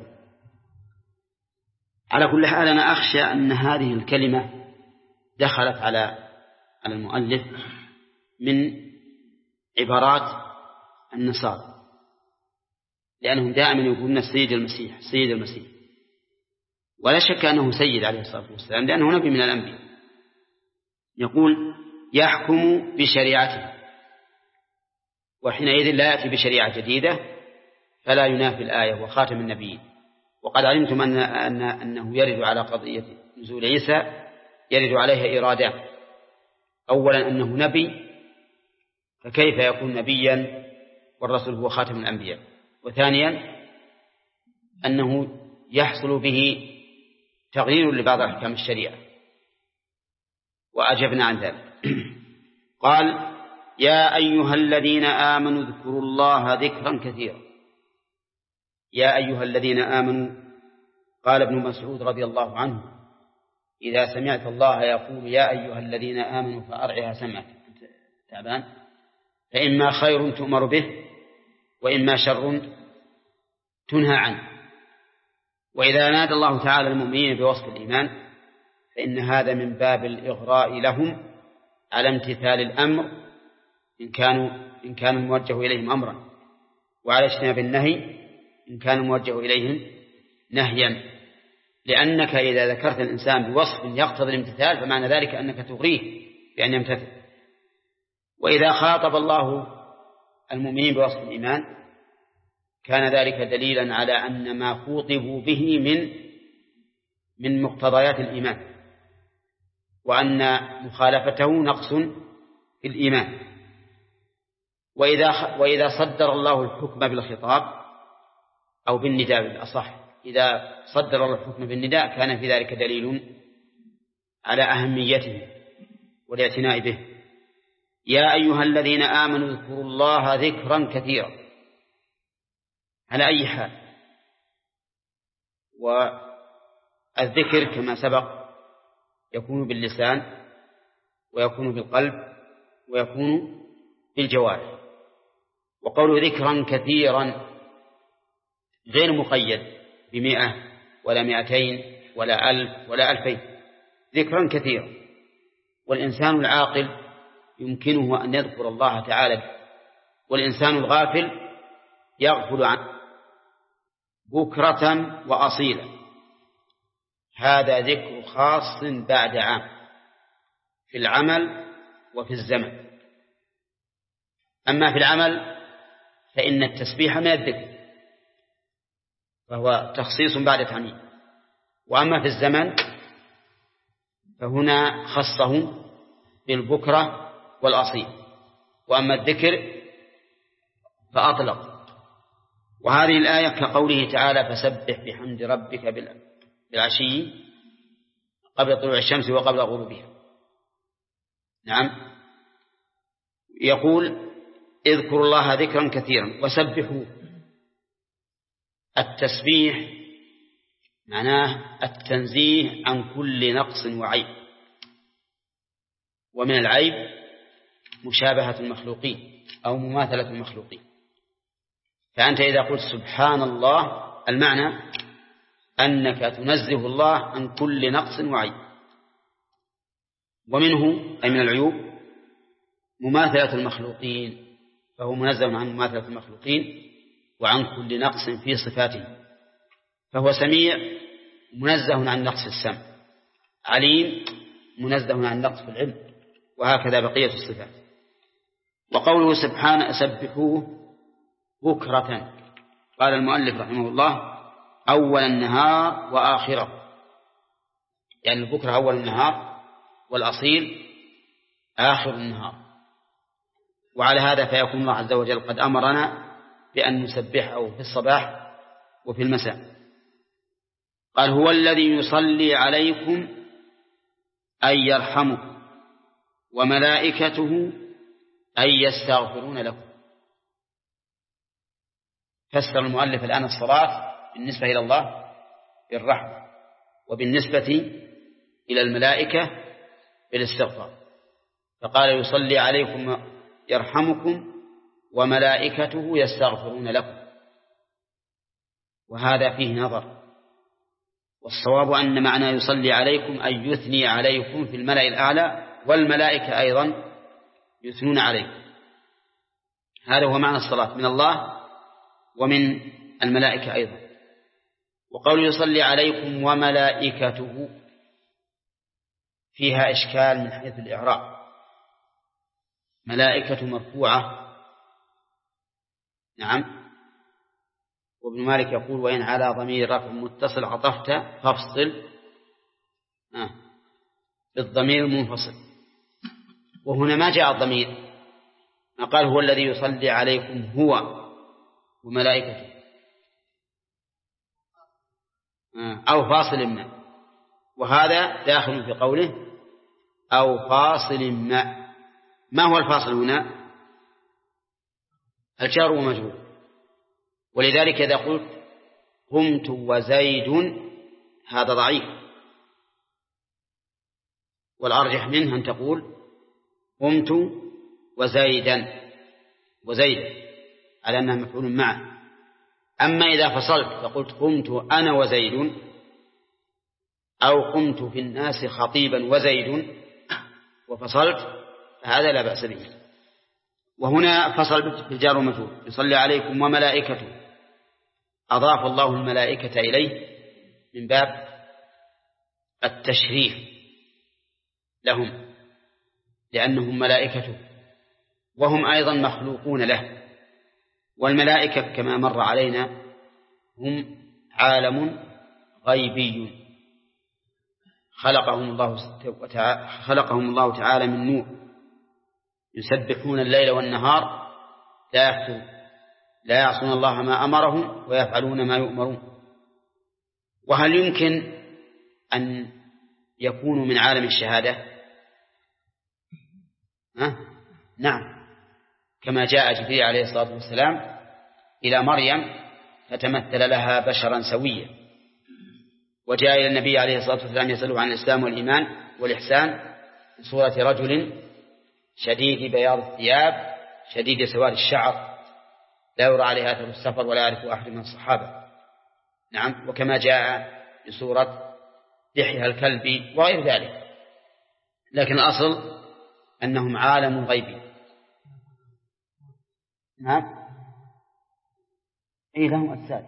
على كل حال أنا أخشى أن هذه الكلمة دخلت على المؤلف من عبارات النصارى، لأنهم دائما يقولون السيد المسيح سيد المسيح، ولا شك أنه سيد عليه الصلاة والسلام لأنه نبي من الأنبياء. يقول يحكم بشريعته، وحينئذ لا يأتي بشريعة جديدة فلا ينافي الآية وخاتم النبيين. وقد علمتم أنه يرد على قضية نزول عيسى يرد عليها إيرادان: أولا أنه نبي، فكيف يكون نبيا والرسول هو خاتم الأنبياء؟ وثانيا أنه يحصل به تغيير لبعض أحكام الشريعة، وأجبنا عن ذلك. قال يا أيها الذين آمنوا اذكروا الله ذكرا كثيرا. يا أيها الذين آمنوا، قال ابن مسعود رضي الله عنه إذا سمعت الله يقول يا أيها الذين آمنوا فأرعها سمعك تعبان، فإما خير تؤمر به وإما شر تنهى عنه. وإذا نادى الله تعالى المؤمنين بوصف الإيمان فإن هذا من باب الإغراء لهم على امتثال الأمر إن كان موجه إليهم أمرا، وعلى اجتناب النهي إن كان موجه إليهم نهيا، لأنك إذا ذكرت الإنسان بوصف يقتضي الامتثال فمعنى ذلك أنك تغريه بأن يمتثل. وإذا خاطب الله المؤمنين بوصف الإيمان كان ذلك دليلا على أن ما خوطبوا به من مقتضيات الإيمان، وأن مخالفته نقص في الإيمان. وإذا صدر الله الحكم بالخطاب أو بالنداء بالأصح، إذا صدر الله الحكم بالنداء كان في ذلك دليل على أهميته والاعتناء به. يا أيها الذين آمنوا اذكروا الله ذكرا كثيرا، على أي حال. والذكر كما سبق يكون باللسان ويكون بالقلب ويكون بالجوارح. وقول ذكرا كثيرا غير مقيد ب100 ولا 200 ولا 1000 ولا 2000، ذكرا كثيرا. والإنسان العاقل يمكنه أن يذكر الله تعالى، والإنسان الغافل يغفل عنه بكرة وأصيلا. هذا ذكر خاص بعد عام في العمل وفي الزمن. أما في العمل فإن التسبيح من الذكر، فهو تخصيص بعد تعميم. وأما في الزمن فهنا خصه بالبكرة والأصيل، وأما الذكر فأطلق. وهذه الآية كقوله تعالى فسبح بحمد ربك بالعشي قبل طلوع الشمس وقبل غروبها. نعم، يقول اذكروا الله ذكرا كثيرا وسبحوا. التسبيح معناه التنزيه عن كل نقص وعيب، ومن العيب مشابهة المخلوقين أو مماثلة المخلوقين. فأنت إذا قلت سبحان الله المعنى أنك تنزه الله عن كل نقص وعيب. ومنه أي من العيوب مماثلة المخلوقين، فهو منزه عن مماثلة المخلوقين وعن كل نقص في صفاته. فهو سميع منزه عن نقص السمع، عليم منزه عن نقص في العلم، وهكذا بقية الصفات. وقوله سبحانه سبحوه بكرة، قال المؤلف رحمه الله أول النهار وآخره، يعني البكرة أول النهار والأصيل آخر النهار. وعلى هذا فيكون الله عز وجل قد أمرنا بأن نسبحه في الصباح وفي المساء. قال هو الذي يصلي عليكم أي يرحمكم، وملائكته أي يستغفرون لكم. فسر المؤلف الآن الصلاة بالنسبة إلى الله بالرحمة، وبالنسبة إلى الملائكة بالاستغفار. فقال يصلي عليكم يرحمكم وملائكته يستغفرون لكم، وهذا فيه نظر. والصواب أن معنى يصلي عليكم أي يثني عليكم في الملأ الأعلى، والملائكة أيضا يثنون عليكم. هذا هو معنى الصلاة من الله ومن الملائكة أيضا. وقول يصلي عليكم وملائكته فيها إشكال من حيث الإعراب. ملائكة مرفوعة، نعم، وابن مالك يقول وإن على ضمير رفع متصل عطفت فافصل بالضمير المنفصل. وهنا ما جاء الضمير، ما قال هو الذي يصلي عليكم هو وملائكته أو فاصل ما، وهذا داخل في قوله أو فاصل ما هو الفاصل هنا؟ الجار ومجرور. ولذلك إذا قلت قمت وزيد هذا ضعيف، والأرجح منه أن تقول قمت وزيدا على أنها مفعول معه. أما إذا فصلت فقلت قمت أنا وزيد أو قمت في الناس خطيبا وزيد وفصلت فهذا لا بأس به. وهنا فصل بالجار والمجرور يصلي عليكم وملائكته، أضاف الله الملائكة إليه من باب التشريف لهم لأنهم ملائكته وهم أيضا مخلوقون له. والملائكة كما مر علينا هم عالم غيبي خلقهم الله تعالى من نور يسبحون الليل والنهار لا يفترون لا يعصون الله ما أمرهم ويفعلون ما يؤمرون. وهل يمكن أن يكونوا من عالم الشهادة؟ نعم، كما جاء جبريل عليه الصلاة والسلام إلى مريم فتمثل لها بشرا سويا، وجاء إلى النبي عليه الصلاة والسلام يسأله عن الإسلام والإيمان والإحسان بصورة رجل شديد بياض الثياب شديد سواد الشعر لا يرى عليه أثر السفر ولا يعرف أحد من الصحابة. نعم، وكما جاء بصورة لحيها الكلب وغير ذلك. لكن الأصل أنهم عالم غيبي. نعم، لهم أجساد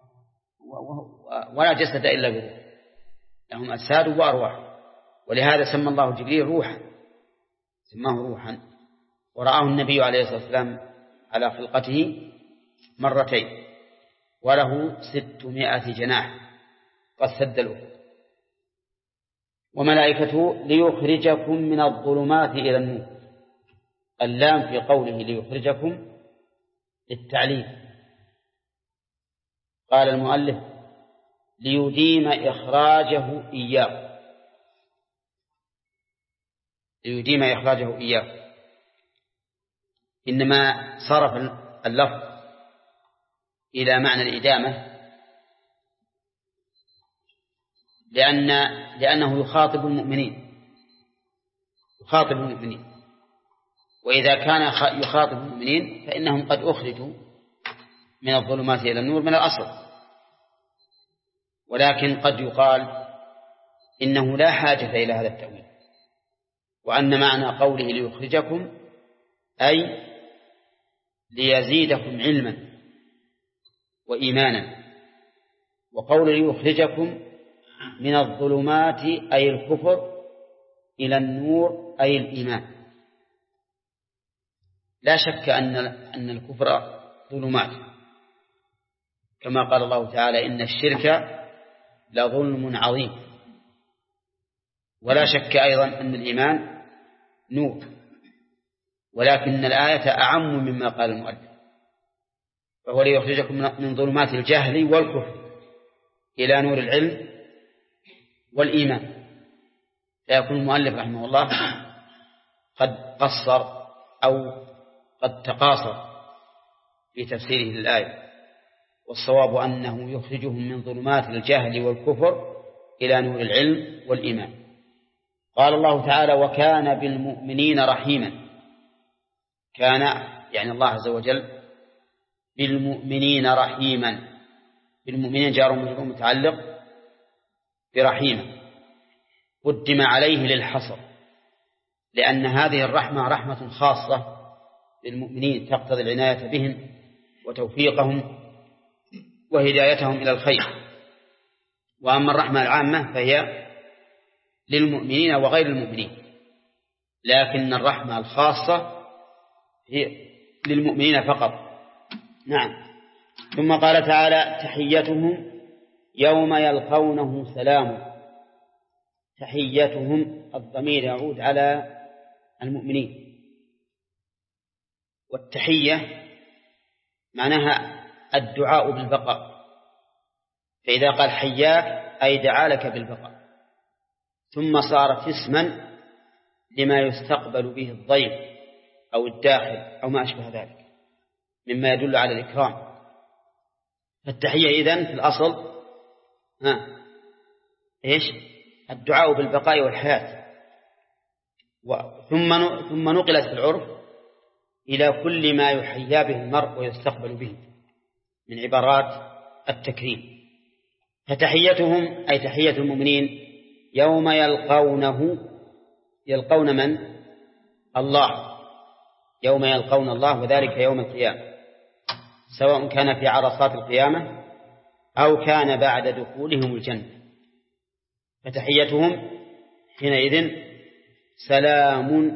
ولا جسد إلا بروح، لهم أجساد وأرواح، ولهذا سمى الله جبريل روحا، سماه روحا. ورآه النبي عليه الصلاة والسلام على خلقته مرتين وله 600 جناح قد سد الأفق. وملائكته ليخرجكم من الظلمات إلى النور، اللام في قوله ليخرجكم للتعليم. قال المؤلف ليديم إخراجه إياه، ليديم إخراجه إياه. إنما صرف اللفظ إلى معنى الإدامة لأنه يخاطب المؤمنين، وإذا كان يخاطب المؤمنين فإنهم قد أخرجوا من الظلمات إلى النور من الأصل. ولكن قد يقال إنه لا حاجة إلى هذا التأويل، وأن معنى قوله ليخرجكم أي ليزيدكم علما وإيمانا. وقول ليخرجكم من الظلمات أي الكفر إلى النور أي الإيمان. لا شك أن الكفر ظلمات، كما قال الله تعالى إن الشرك لظلم عظيم. ولا شك أيضا أن الإيمان نور، ولكن الآية أعم مما قال المؤلف، فهو ليخرجكم من ظلمات الجهل والكفر إلى نور العلم والإيمان. فيكون المؤلف رحمه الله قد قصر أو قد تقاصر في تفسيره للآية، والصواب أنه يخرجهم من ظلمات الجهل والكفر إلى نور العلم والإيمان. قال الله تعالى وكان بالمؤمنين رحيما. كان يعني الله عز وجل بالمؤمنين رحيما، بالمؤمنين جار ومجرور متعلق برحيما، قدم عليه للحصر، لأن هذه الرحمة رحمة خاصة للمؤمنين تقتضي العناية بهم وتوفيقهم وهدايتهم إلى الخير. وأما الرحمة العامة فهي للمؤمنين وغير المؤمنين، لكن الرحمة الخاصة هي للمؤمنين فقط. نعم. ثم قال تعالى تحيتهم يوم يلقونه سلام. تحيتهم الضمير يعود على المؤمنين، والتحية معناها الدعاء بالبقاء، فإذا قال حياك أي دعا لك بالبقاء، ثم صارت اسما لما يستقبل به الضيف أو الداخل أو ما أشبه ذلك مما يدل على الإكرام. فالتحية إذن في الأصل إيش؟ الدعاء بالبقاء والحياة. ثم نقلت في العرف إلى كل ما يحيا به المرء ويستقبل به من عبارات التكريم. فتحيتهم أي تحية المؤمنين يوم يلقون من؟ الله. يوم يلقون الله، وذلك يوم القيامة، سواء كان في عرصات القيامة أو كان بعد دخولهم الجنة. فتحيتهم حينئذ سلام.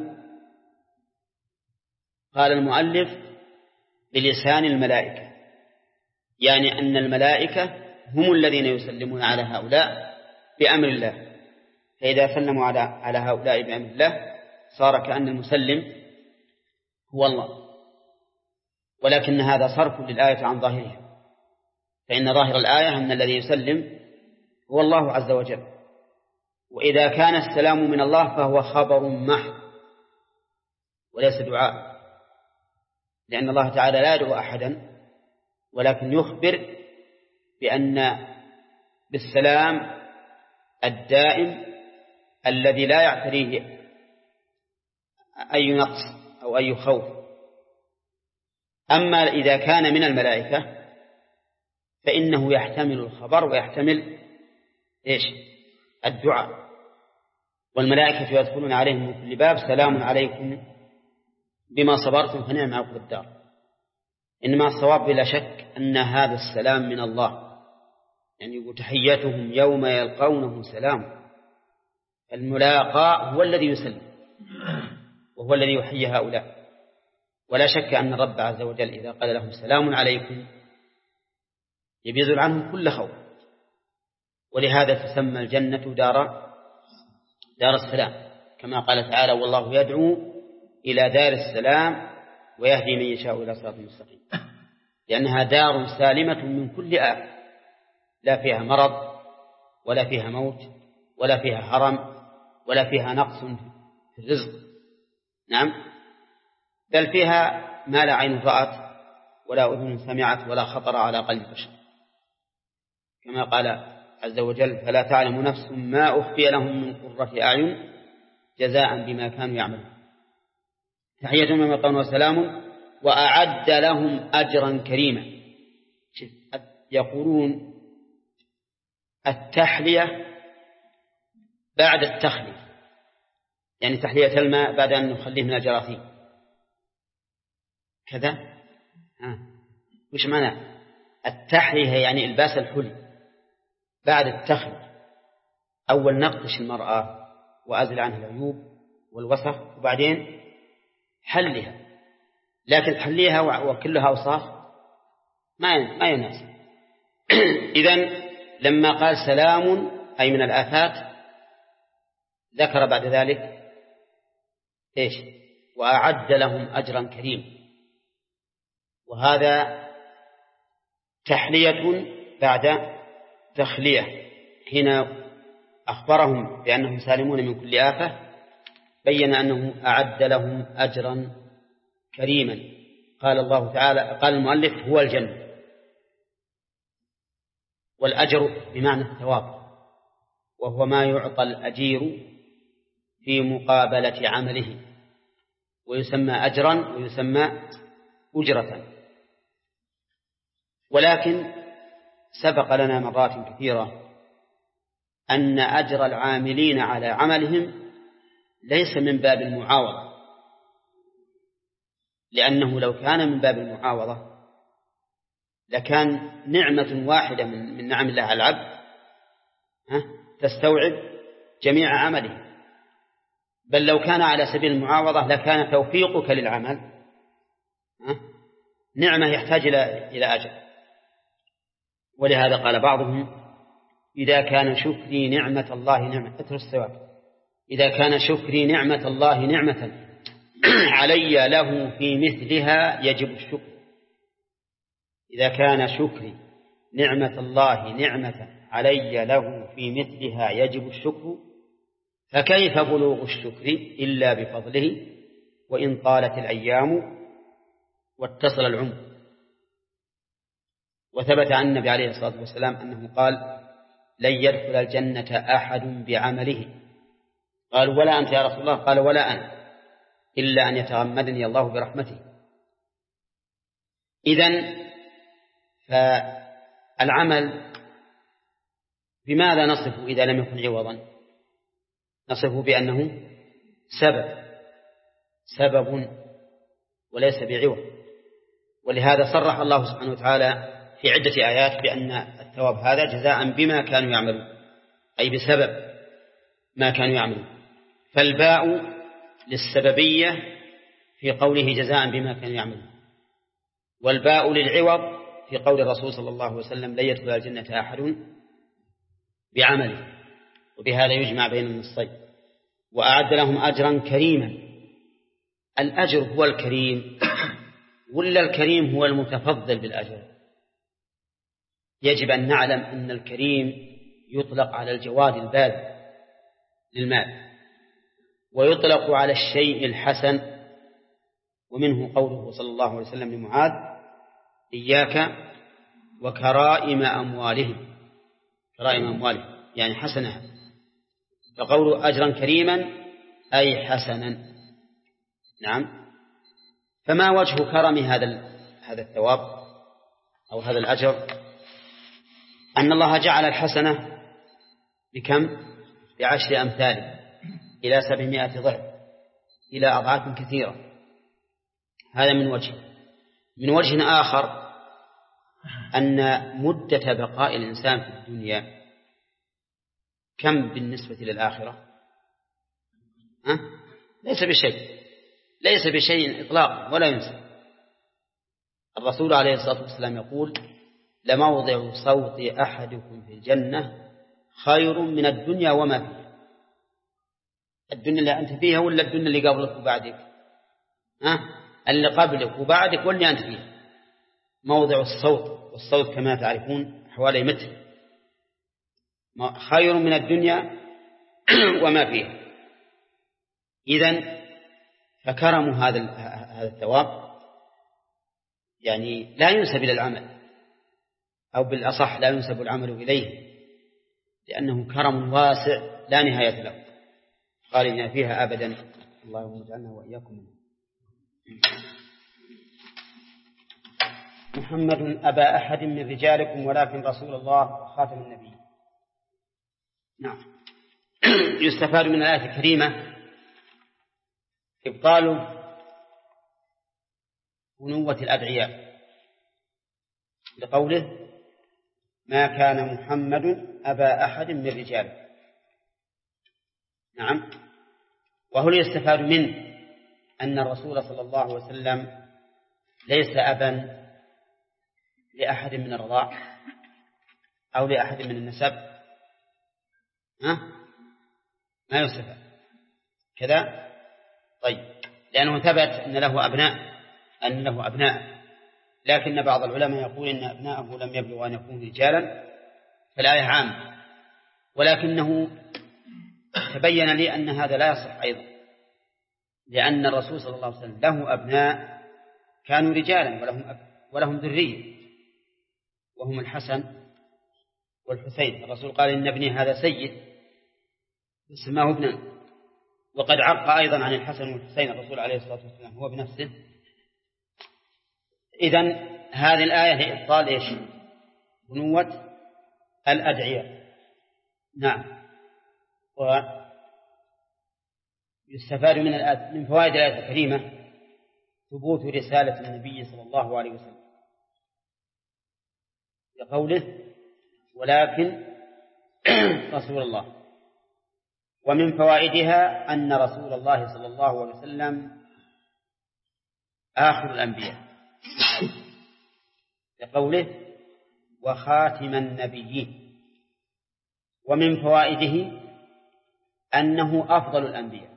قال المؤلف بلسان الملائكة، يعني أن الملائكة هم الذين يسلمون على هؤلاء بأمر الله، فإذا سلموا على هؤلاء بأمر الله صار كأن المسلم هو الله. ولكن هذا صرف للآية عن ظاهرها، فإن ظاهر الآية أن الذي يسلم هو الله عز وجل. وإذا كان السلام من الله فهو خبر محض وليس دعاء، لأن الله تعالى لا يدعو أحدا، ولكن يخبر بأن بالسلام الدائم الذي لا يعتريه أي نقص أو أي خوف. أما إذا كان من الملائكة فإنه يحتمل الخبر ويحتمل الدعاء. والملائكة يدخلون عليهم من كل باب سلام عليكم بما صبرتم فنعم عقبى الدار. إنما الصواب بلا شك أن هذا السلام من الله، يعني تحيتهم يوم يلقونه سلام. الملاقى هو الذي يسلم وهو الذي يحيي هؤلاء. ولا شك أن الرب عز وجل إذا قال لهم سلام عليكم يبيزل عنهم كل خوف. ولهذا تسمى الجنة دار السلام، كما قال تعالى والله يدعو إلى دار السلام ويهدي من يشاء إلى صراط مستقيم، لأنها دار سالمة من كل آفة، لا فيها مرض ولا فيها موت ولا فيها هرم ولا فيها نقص في الرزق، نعم، بل فيها ما لا عين رأت ولا أذن سمعت ولا خطر على قلب بشر، كما قال عز وجل فلا تعلم نفس ما أخفي لهم من قرة أعين جزاء بما كانوا يعملون. تحيتهم يوم يلقونه وسلام وأعد لهم أجرا كريما. يقولون التحلية بعد التخلية، يعني تحلية الماء بعد أن نخليه من الجراثيم كذا. وش معنى التحلية؟ يعني الباس الحلي بعد التخلية. أول نقطش المرأة وأزل عنها العيوب والوسخ وبعدين حلها، لكن حليها وكلها أوصاف ما يناسب. إذن لما قال سلام أي من الآفات ذكر بعد ذلك وأعد لهم أجرا كريم. وهذا تحلية بعد تخلية. هنا أخبرهم بأنهم سالمون من كل آفة، بين أنه أعد لهم أجرا كريما. قال الله تعالى، قال المؤلف هو الجنة، والأجر بمعنى الثواب، وهو ما يعطى الأجير في مقابلة عمله، ويسمى أجرا ويسمى أجرة. ولكن سبق لنا مرات كثيرة أن أجر العاملين على عملهم ليس من باب المعاوضة، لأنه لو كان من باب المعاوضة لكان نعمة واحدة من نعم الله على العبد تستوعب جميع عمله، بل لو كان على سبيل المعاوضة لكان توفيقك للعمل نعمة يحتاج إلى أجر. ولهذا قال بعضهم إذا كان شكري نعمة الله نعمة الثواب، إذا كان شكري نعمة الله نعمة علي له في مثلها يجب الشكر. إذا كان شكري نعمة الله نعمة علي له في مثلها يجب الشكر، فكيف بلوغ الشكر إلا بفضله وإن طالت الأيام واتصل العمر. وثبت عن النبي عليه الصلاة والسلام أنه قال لن يدخل الجنة أحد بعمله. قالوا ولا أنت يا رسول الله؟ قال ولا أنا، إلا أن يتغمدني الله برحمته. إذن فالعمل بماذا نصفه إذا لم يكن عوضا؟ نصفه بأنه سبب وليس بعوض. ولهذا صرح الله سبحانه وتعالى في عدة آيات بأن الثواب هذا جزاء بما كانوا يعملون، أي بسبب ما كانوا يعملون. فالباء للسببية في قوله جزاء بما كانوا يعملون، والباء للعوض في قول الرسول صلى الله عليه وسلم لن يدخل الجنة أحد بعمله، وبهذا يجمع بين النصين. وأعد لهم أجرا كريما. الأجر هو الكريم ولا الكريم هو المتفضل بالأجر؟ يجب أن نعلم أن الكريم يطلق على الجواد الباذل للمال، ويطلق على الشيء الحسن، ومنه قوله صلى الله عليه وسلم لمعاذ إياك وكرائم أموالهم، كرائم أموالهم يعني حسنها. فقوله أجرا كريما أي حسنا. نعم. فما وجه كرم هذا الثواب أو هذا الأجر؟ أن الله جعل الحسنة بكم؟ ب10 أمثال إلى 700 ضعف إلى أضعاف كثيرة. هذا من وجه. من وجه آخر أن مدة بقاء الإنسان في الدنيا كم بالنسبة للآخرة؟ ليس بشيء إطلاقا ولا ينسى. الرسول عليه الصلاة والسلام يقول لموضع صوت أحدكم في الجنة خير من الدنيا وما فيها. الدنيا اللي أنت فيها ولا الدنيا اللي قبلك وبعدك؟ اللي قبلك وبعدك واللي أنت فيها. موضع الصوت، والصوت كما تعرفون حوالي متر، خير من الدنيا وما فيها. إذن فكرم هذا الثواب يعني لا ينسب إلى العمل، أو بالأصح لا ينسب العمل إليه، لأنه كرم واسع لا نهاية له خالدين فيها أبدا. اللهم اجعلنا وإياكم. محمد أبا أحد من رجالكم ولكن رسول الله خاتم النبي. نعم. يستفاد من الآية الكريمة إبطال بنوة الأدعياء لقوله ما كان محمد أبا أحد من رجالكم. نعم. وهو يستفاد منه أن الرسول صلى الله عليه وسلم ليس أبا لأحد من الرضاع أو لأحد من النسب. ما يستفاد كذا. طيب، لأنه ثبت أن له أبناء، لكن بعض العلماء يقول إن أبناءه لم يبلغوا أن يكونوا رجالا، فالآية عامة. ولكنه تبين لي أن هذا لا يصح أيضا، لأن الرسول صلى الله عليه وسلم له أبناء كانوا رجالا ولهم ذرية، وهم الحسن والحسين. الرسول قال إن ابني هذا سيد سماه ابنا، وقد عق أيضا عن الحسن والحسين الرسول عليه الصلاة والسلام هو بنفسه. إذن هذه الآية هي إبطال إيش؟ بنوة الأدعياء. نعم. ويستفاد من فوائد الآية الكريمة ثبوت رسالة النبي صلى الله عليه وسلم بقوله ولكن رسول الله. ومن فوائدها أن رسول الله صلى الله عليه وسلم آخر الأنبياء بقوله وخاتم النبيين. ومن فوائده أنه أفضل الأنبياء.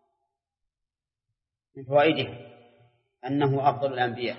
من فوائده أنه أفضل الأنبياء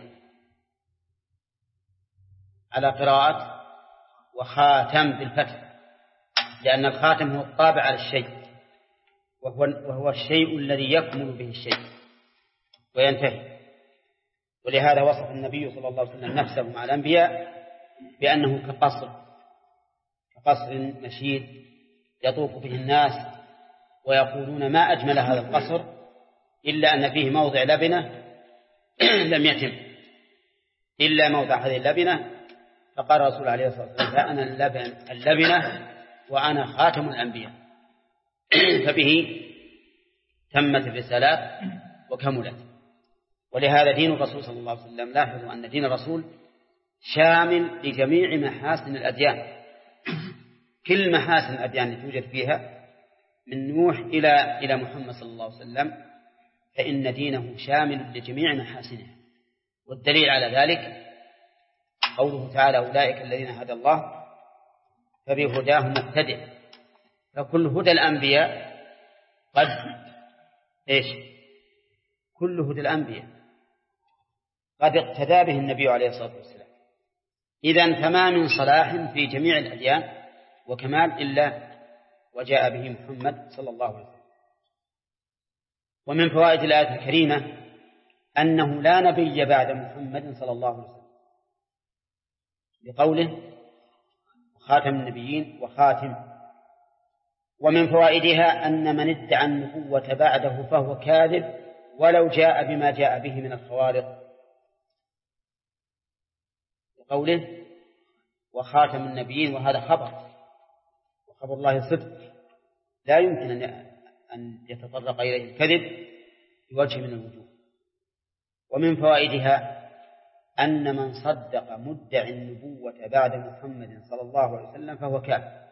على قراءة وخاتم بالفتح، لأن الخاتم هو الطابع على الشيء، وهو الشيء الذي يكمل به الشيء وينتهي. ولهذا وصف النبي صلى الله عليه وسلم نفسه مع الأنبياء بأنه كقصر مشيد يطوف به الناس ويقولون ما أجمل هذا القصر إلا أن فيه موضع لبنة لم يتم إلا موضع هذه اللبنة. فقال الرسول عليه الصلاة والسلام فأنا اللبنة وأنا خاتم الأنبياء. فبه تمت الرسالات وكملت. ولهذا دين الرسول صلى الله عليه وسلم، لاحظوا أن دين الرسول شامل لجميع محاسن الأديان، كل محاسن الأديان التي توجد فيها من نوح إلى محمد صلى الله عليه وسلم، فإن دينه شامل لجميع محاسنها. والدليل على ذلك قوله تعالى: أولئك الذين هدى الله فبهداه مقتدئ. فكل هدى الأنبياء قد كل هدى الأنبياء قد اقتدى به النبي عليه الصلاة والسلام. إذن فما من صلاح في جميع الأديان وكمال إلا وجاء به محمد صلى الله عليه وسلم. ومن فوائد الآية الكريمة أنه لا نبي بعد محمد صلى الله عليه وسلم، لقوله: خاتم النبيين وخاتم. ومن فوائدها أن من ادعى النبوة بعده فهو كاذب ولو جاء بما جاء به من الخوارق، لقوله: وخاتم النبيين، وهذا خبر، وخبر الله صدق لا يمكن أن يتطرق إليه الكذب بوجه من الوجوه. ومن فوائدها أن من صدق مدعي النبوة بعد محمد صلى الله عليه وسلم فهو كافر.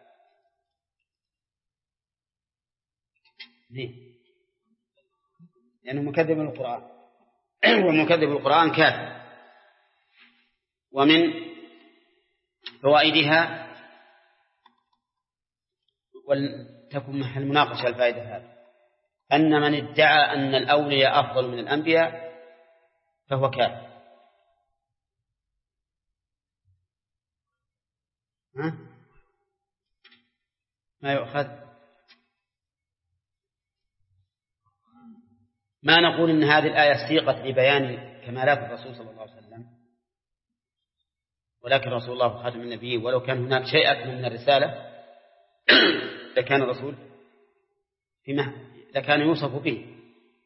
ليه؟ لأنه مكذب القرآن، ومكذب القرآن كافر. ومن فوائدها، ولتكن محل مناقشة الفائدة هذه، أن من ادعى أن الأولياء أفضل من الأنبياء فهو كافر. ما يؤخذ، ما نقول إن هذه الآية سيقت لبيان كمالات الرسول صلى الله عليه وسلم، ولكن رسول الله خاتم النبي، ولو كان هناك شيء أكمل من الرسالة لكان الرسول لكان يوصف به.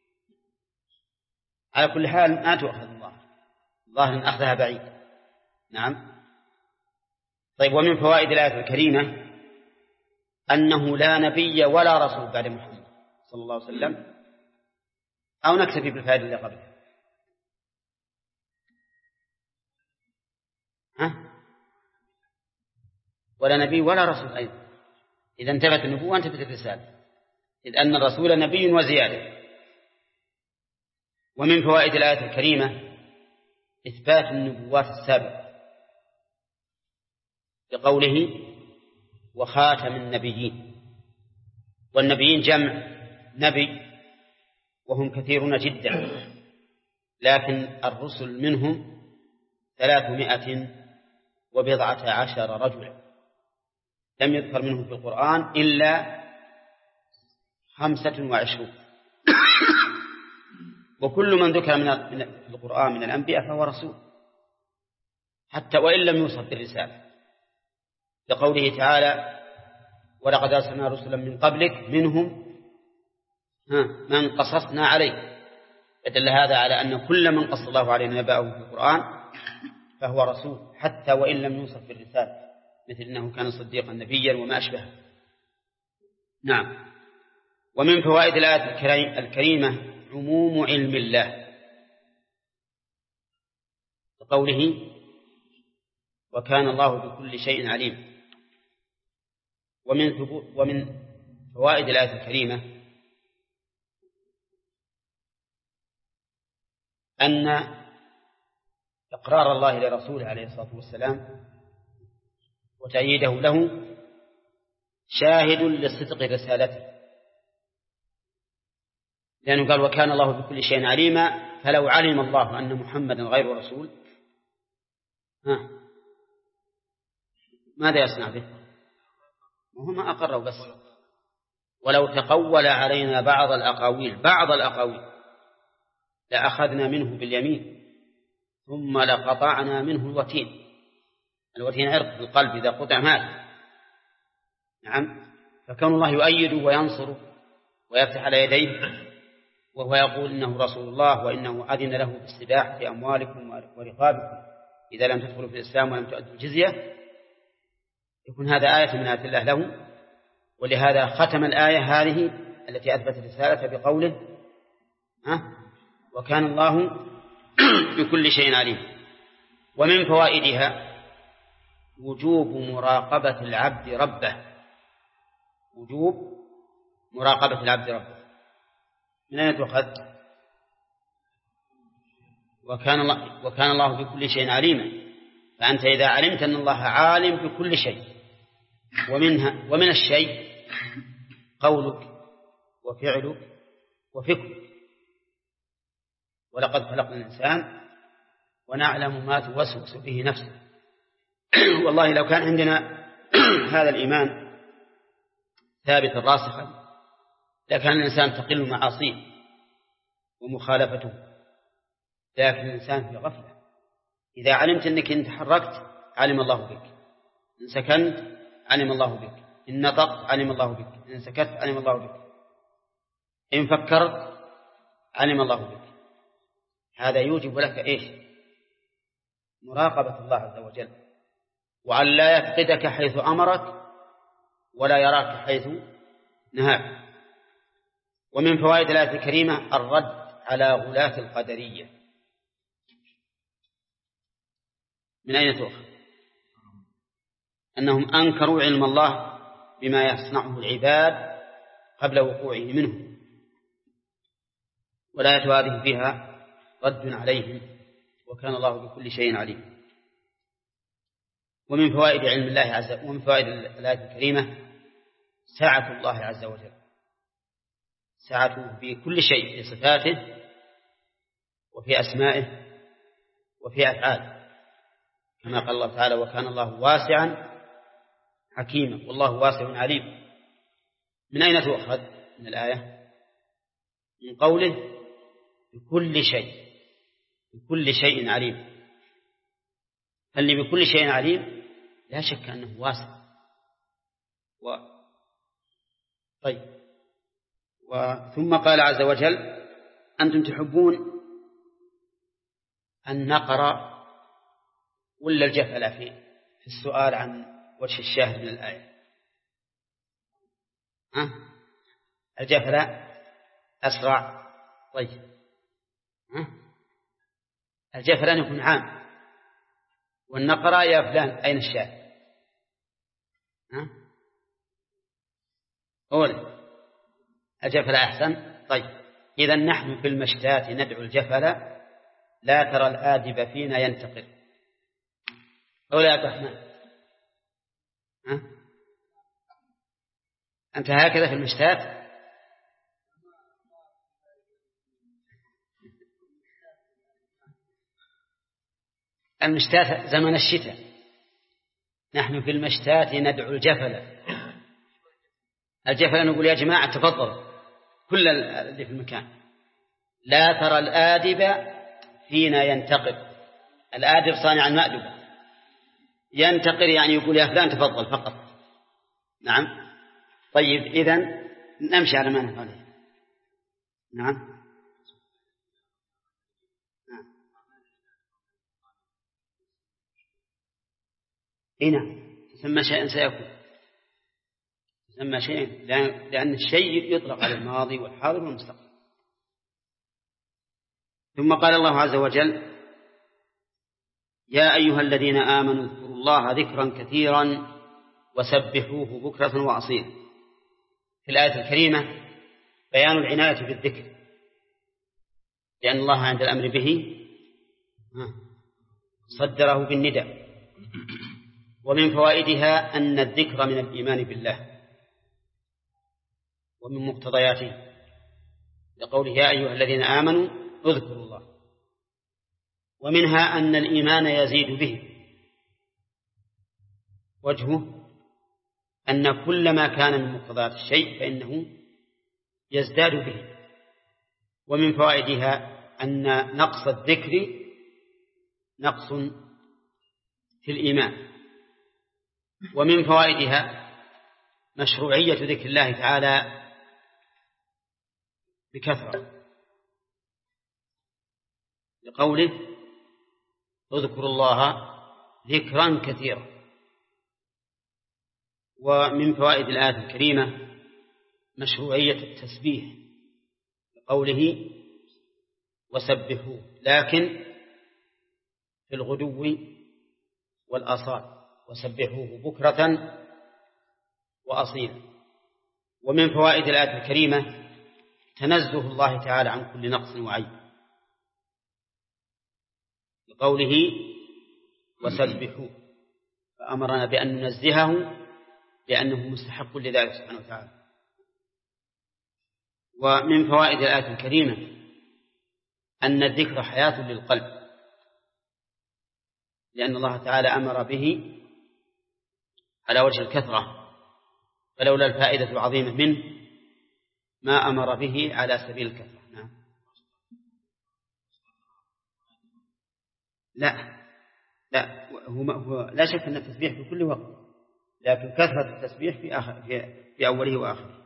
على كل حال ما تؤخذ ظاهر أن أخذها بعيد. نعم. طيب، ومن فوائد الآية الكريمة أنه لا نبي ولا رسول بعد محمد صلى الله عليه وسلم، أو نكتفي بالفائدة اللي قبلها؟ ولا نبي ولا رسول أيضا. إذا انتفت النبوة انتفت الرسالة، إذ أن الرسول نبي وزيادة. ومن فوائد الآية الكريمة إثبات النبوات السابقة، بقوله: وخاتم النبيين. والنبيين جمع نبي، وهم كثيرون جدا، لكن الرسل منهم 310 رجلا، لم يذكر منهم في القرآن إلا 25. وكل من ذكر من القرآن من الأنبياء فهو رسول، حتى وإن لم يوصف بالرسالة، لقوله تعالى: ولقد أرسلنا رسلا من قبلك منهم من قصصنا عليه. يدل هذا على أن كل من قص الله عليه نبأه في القرآن فهو رسول، حتى وإن لم يوصف بالرسالة، مثل أنه كان صديقا نبيا وما أشبه. نعم. ومن فوائد الآية الكريمة عموم علم الله، وقوله: وكان الله بكل شيء عليم. ومن فوائد الآية الكريمة أن إقرار الله لرسوله عليه الصلاة والسلام وتأييده له شاهد لصدق رسالته، لأنه قال: وكان الله بكل شيء عليما. فلو علم الله أن محمدا غير رسول ماذا يصنع به؟ وهم أقروا بس. ولو تقول علينا بعض الأقاويل لأخذنا منه باليمين ثم لقطعنا منه الوتين. الوتين عرق في القلب، إذا قطع مات. نعم. فكون الله يؤيده وينصره ويفتح على يديه، وهو يقول إنه رسول الله، وإنه أذن له بالسباح في أموالكم ورقابكم إذا لم تدخلوا في الإسلام ولم تؤدوا الجزية، يكون هذا آية من آيات الله له ولهذا ختم الآية هذه التي أثبتت الرسالة بقوله وكان الله بكل شيء عليم. ومن فوائدها وجوب مراقبة العبد ربه، وجوب مراقبة العبد ربه. من أين تؤخذ؟ وكان الله بكل شيء عليما، فأنت إذا علمت أن الله عالم بكل شيء، ومن الشيء قولك وفعلك وفكرك. ولقد خلقنا الإنسان ونعلم ما توسوس به نفسه. والله لو كان عندنا هذا الإيمان ثابتا راسخا لكان الإنسان تقل معاصيه ومخالفته، لكن الإنسان في غفلة. إذا علمت أنك إن تحركت علم الله بك، إن سكنت علم الله بك، إن نطقت علم الله بك، إن سكت علم الله بك، إن فكرت علم الله بك. هذا يوجب لك إيش؟ مراقبة الله عز وجل، وأن لا يفقدك حيث أمرك ولا يراك حيث نهاك. ومن فوائد الآية الكريمة الرد على غلاة القدرية. من أين تؤخذ؟ أنهم أنكروا علم الله بما يصنعه العباد قبل وقوعه منه، والآية هذه فيها رد عليهم، وكان الله بكل شيء عليم. ومن فوائد علم الله عز وجل، ومن فوائد الآية الكريمة سعة الله عز وجل، سعته في كل شيء، في صفاته وفي أسمائه وفي أفعاله، كما قال الله تعالى وكان الله واسعا حكيما والله واسع عليم. من أين تؤخذ من الآية؟ من قوله بكل شيء، بكل شيء عليم. اللي بكل شيء عليم لا شك أنه واسع. طيب. ثم قال عز وجل أنتم تحبون النقر ولا الجفل في السؤال عن وجه الشاهد من الآية؟ الجفل أسرع. طيب، الجفل أن يكون عام، والنقر يا فلان أين الشاهد؟ أولا الجفل أحسن. طيب، إذا نحن في المشتات ندعو الجفل لا ترى الآدب فينا ينتقل. أولا يا الرحمن أنت هكذا في المشتات؟ المشتات زمن الشتاء، نحن في المشتات ندعو الجفل. الجفل نقول يا جماعة تفضل كل اللي في المكان، لا ترى الآدب فينا ينتقل. الآدب صانع المأدبة، ينتقل يعني يقول يا فلان تفضل فقط. نعم. طيب، إذن نمشي على ما نفعله. نعم. هنا تسمى شيئا سيكون، تسمى شيئا، لأن الشيء يطلق على الماضي والحاضر والمستقبل. ثم قال الله عز وجل يا أيها الذين آمنوا اذكروا الله ذكرا كثيرا وسبحوه بكرة وأصيلا. في الآية الكريمة بيان العناية بالذكر، لأن الله عند الأمر به صدره بالندى. ومن فوائدها أن الذكر من الإيمان بالله ومن مقتضياته، لقوله يا أيها الذين آمنوا اذكروا الله. ومنها أن الإيمان يزيد به، وجهه أن كلما كان من مقتضيات الشيء فإنه يزداد به. ومن فوائدها أن نقص الذكر نقص في الإيمان. ومن فوائدها مشروعية ذكر الله تعالى بكثرة، لقوله اذكروا الله ذكرا كثيرا. ومن فوائد الآية الكريمة مشروعية التسبيح بقوله وسبحوه، لكن في الغدو والآصال، وسبحوه بكرة وأصيلا. ومن فوائد الآية الكريمة تنزه الله تعالى عن كل نقص وعيب بقوله وسبحوه، فأمرنا بأن ننزهه لأنه مستحق لذلك سبحانه وتعالى. ومن فوائد الآية الكريمة أن الذكر حياة للقلب، لأن الله تعالى أمر به على وجه الكثرة، فلولا الفائدة العظيمة منه ما أمر به على سبيل الكثرة. نعم. لا هو لا شك أن التسبيح في كل وقت، لكن كثرة التسبيح في أوله وآخره.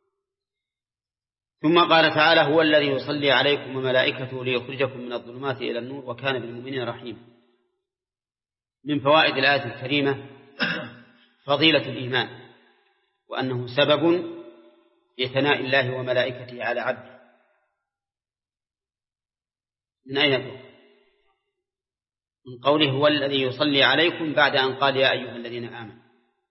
ثم قال تعالى هو الذي يصلي عليكم وملائكته ليخرجكم من الظلمات إلى النور وكان بالمؤمنين رحيما. من فوائد الآية الكريمة فضيلة الإيمان، وأنه سبب لثناء الله وملائكته على عبده. من أين تؤخذ؟ من قوله هو الذي يصلي عليكم بعد أن قال يا أيها الذين آمنوا.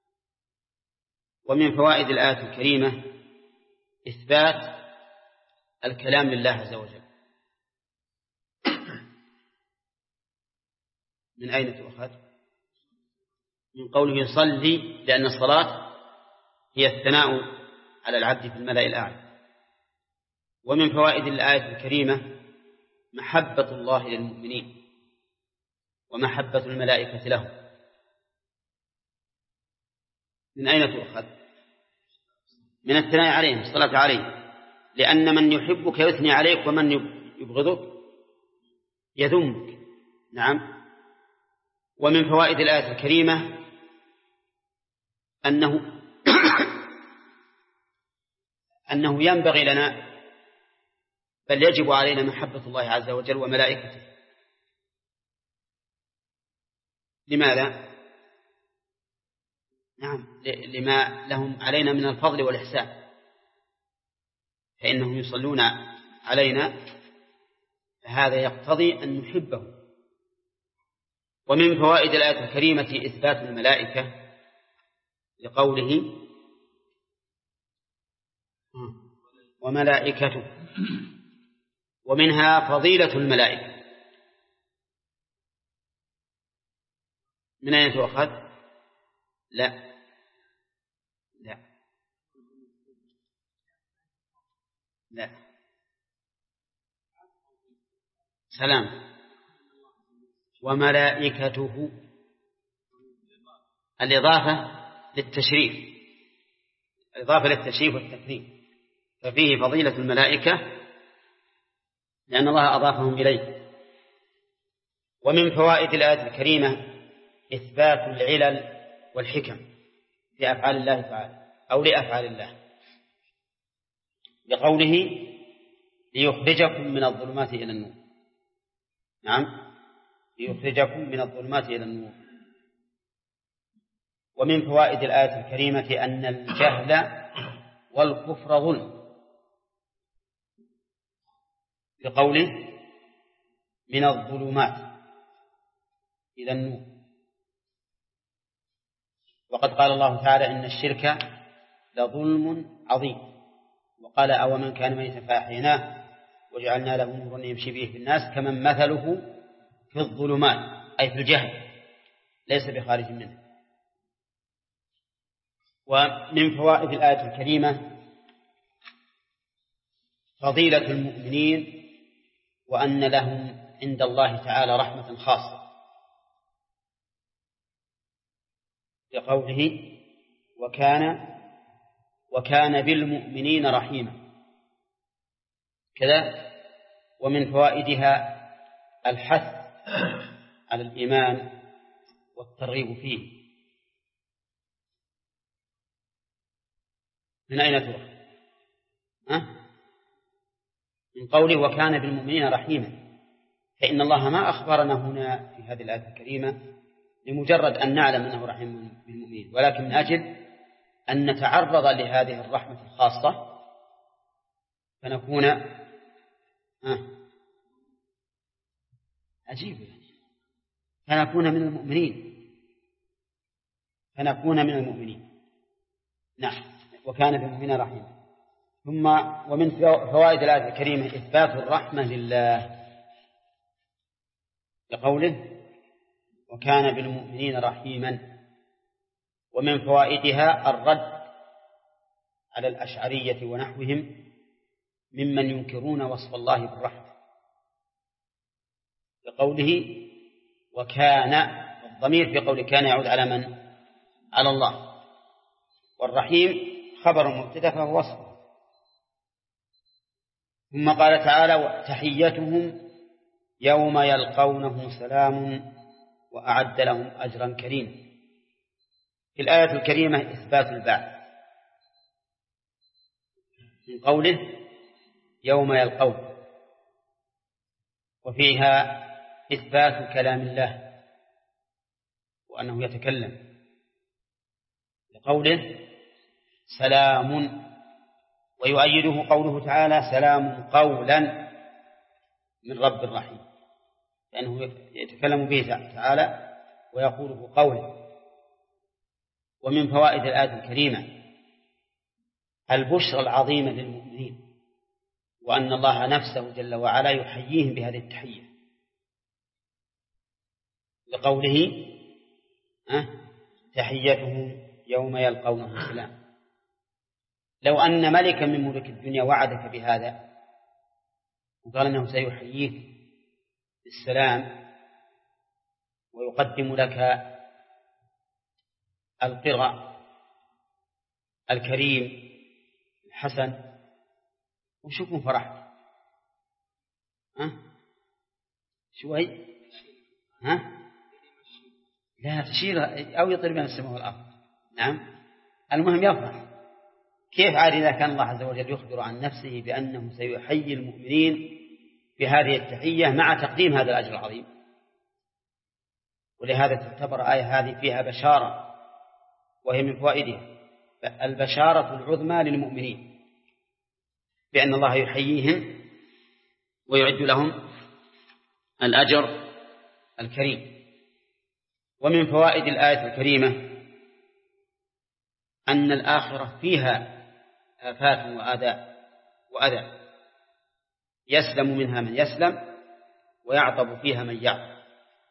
ومن فوائد الآية الكريمة إثبات الكلام لله عز وجل. من أين تؤخذ؟ من قوله يصلي، لأن الصلاة هي الثناء على العبد في الملأ الأعلى. ومن فوائد الآية الكريمة محبة الله للمؤمنين ومحبة الملائكة له. من أين تؤخذ؟ من الثناء عليهم، الصلاة عليه، لأن من يحبك يثني عليك ومن يبغضك يذمك. نعم. ومن فوائد الآية الكريمة أنه ينبغي لنا بل يجب علينا محبة الله عز وجل وملائكته. لماذا؟ نعم، لما لهم علينا من الفضل والإحسان، فإنهم يصلون علينا، فهذا يقتضي أن نحبه. ومن فوائد الآية الكريمة إثبات الملائكة لقوله وملائكته، ومنها فضيلة الملائكة. من أين تؤخذ؟ لا سلام. وملائكته الإضافة للتشريف، الإضافة للتشريف والتكريم، ففيه فضيلة الملائكة لأن الله أضافهم إليه. ومن فوائد الآية الكريمة إثبات العلل والحكم في أفعال الله تعالى أو لأفعال الله، بقوله ليخرجكم من الظلمات إلى النور. نعم، ليخرجكم من الظلمات إلى النور. ومن فوائد الآية الكريمة أن الجهل والكفر ظلم، بقوله من الظلمات إلى النور. وقد قال الله تعالى إن الشرك لظلم عظيم، وقال أومن كان ميتا فأحييناه وجعلنا له نورا يمشي به في الناس كمن مثله في الظلمات، أي في الجهل ليس بخارج منه. ومن فوائد الآية الكريمة فضيلة المؤمنين، وأن لهم عند الله تعالى رحمة خاصة، بقوله وكان بالمؤمنين رحيما كذا. ومن فوائدها الحث على الإيمان والترغيب فيه. من أين تؤخذ؟ من قوله وكان بالمؤمنين رحيما، فإن الله ما أخبرنا هنا في هذه الآية الكريمة لمجرد أن نعلم أنه رحيم بالمؤمنين، ولكن من أجل أن نتعرض لهذه الرحمة الخاصة فنكون عجيب، فنكون من المؤمنين. نعم، وكان بالمؤمنين رحيما. ثم ومن فوائد الآية الكريمة إثبات الرحمة لله لقوله وكان بالمؤمنين رحيما. ومن فوائدها الرد على الأشعرية ونحوهم ممن ينكرون وصف الله بالرحمة لقوله وكان. الضمير في قول كان يعود على من؟ على الله. والرحيم خبر مبتدأ فهو وصف. ثم قال تعالى تحيتهم يوم يلقونه سلام وأعد لهم أجرا كريما. في الآية الكريمة إثبات البعث من قوله يوم يلقونه، وفيها إثبات كلام الله وأنه يتكلم لقوله سلام، ويؤيده قوله تعالى سلام قولا من رب رحيم، لأنه يتكلم به تعالى ويقوله قولا. ومن فوائد الآية الكريمة البشرى العظيمة للمؤمنين، وأن الله نفسه جل وعلا يحييهم بهذه التحية لقوله تحيتهم يوم يلقونه سلام. لو أن ملكا من ملوك الدنيا وعدك بهذا وقال أنه سيحييك بالسلام ويقدم لك القرى الكريم الحسن، وش يكون فرحت؟ شوي لا تشير أو يطير بين السماء والأرض. نعم، المهم يفرح. كيف عاد إذا كان الله عز وجل يخبر عن نفسه بأنه سيحيي المؤمنين بهذه التحية مع تقديم هذا الأجر العظيم؟ ولهذا تعتبر آية هذه فيها بشارة، وهي من فوائدها البشارة العظمى للمؤمنين بأن الله يحييهم ويعد لهم الأجر الكريم. ومن فوائد الآية الكريمة أن الآخرة فيها آفات وأذى يسلم منها من يسلم ويعطب فيها من يعطب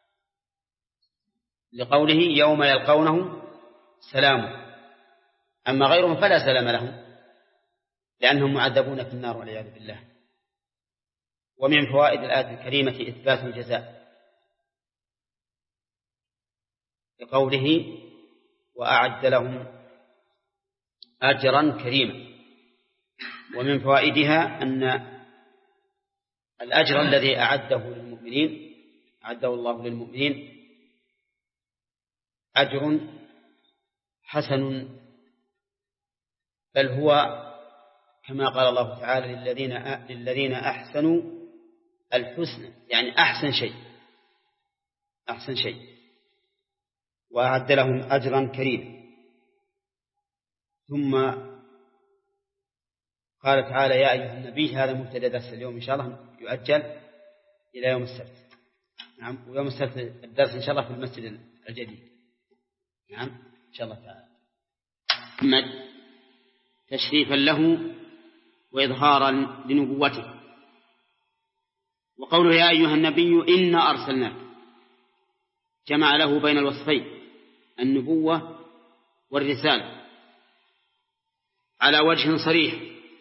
لقوله يوم يلقونه سلام. أما غيرهم فلا سلام لهم لأنهم معذبون في النار والعياذ بالله. ومن فوائد الآية الكريمة إثبات الجزاء لقوله وأعد لهم أجرا كريما. ومن فوائدها أن الأجر الذي أعده الله للمؤمنين أجر حسن، بل هو كما قال الله تعالى للذين أحسنوا الحسنى، يعني أحسن شيء وأعد لهم أجرا كريما. ثم قال تعالى يا أيها النبي، هذا مبتدأ درس اليوم إن شاء الله يؤجل إلى يوم السبت. نعم، ويوم السبت الدرس إن شاء الله في المسجد الجديد. نعم إن شاء الله تعالى. محمد تشريفا له وإظهارا لنبوته. وقوله يا أيها النبي إنا أرسلناك جمع له بين الوصفين النبوة والرسالة على وجه صريح،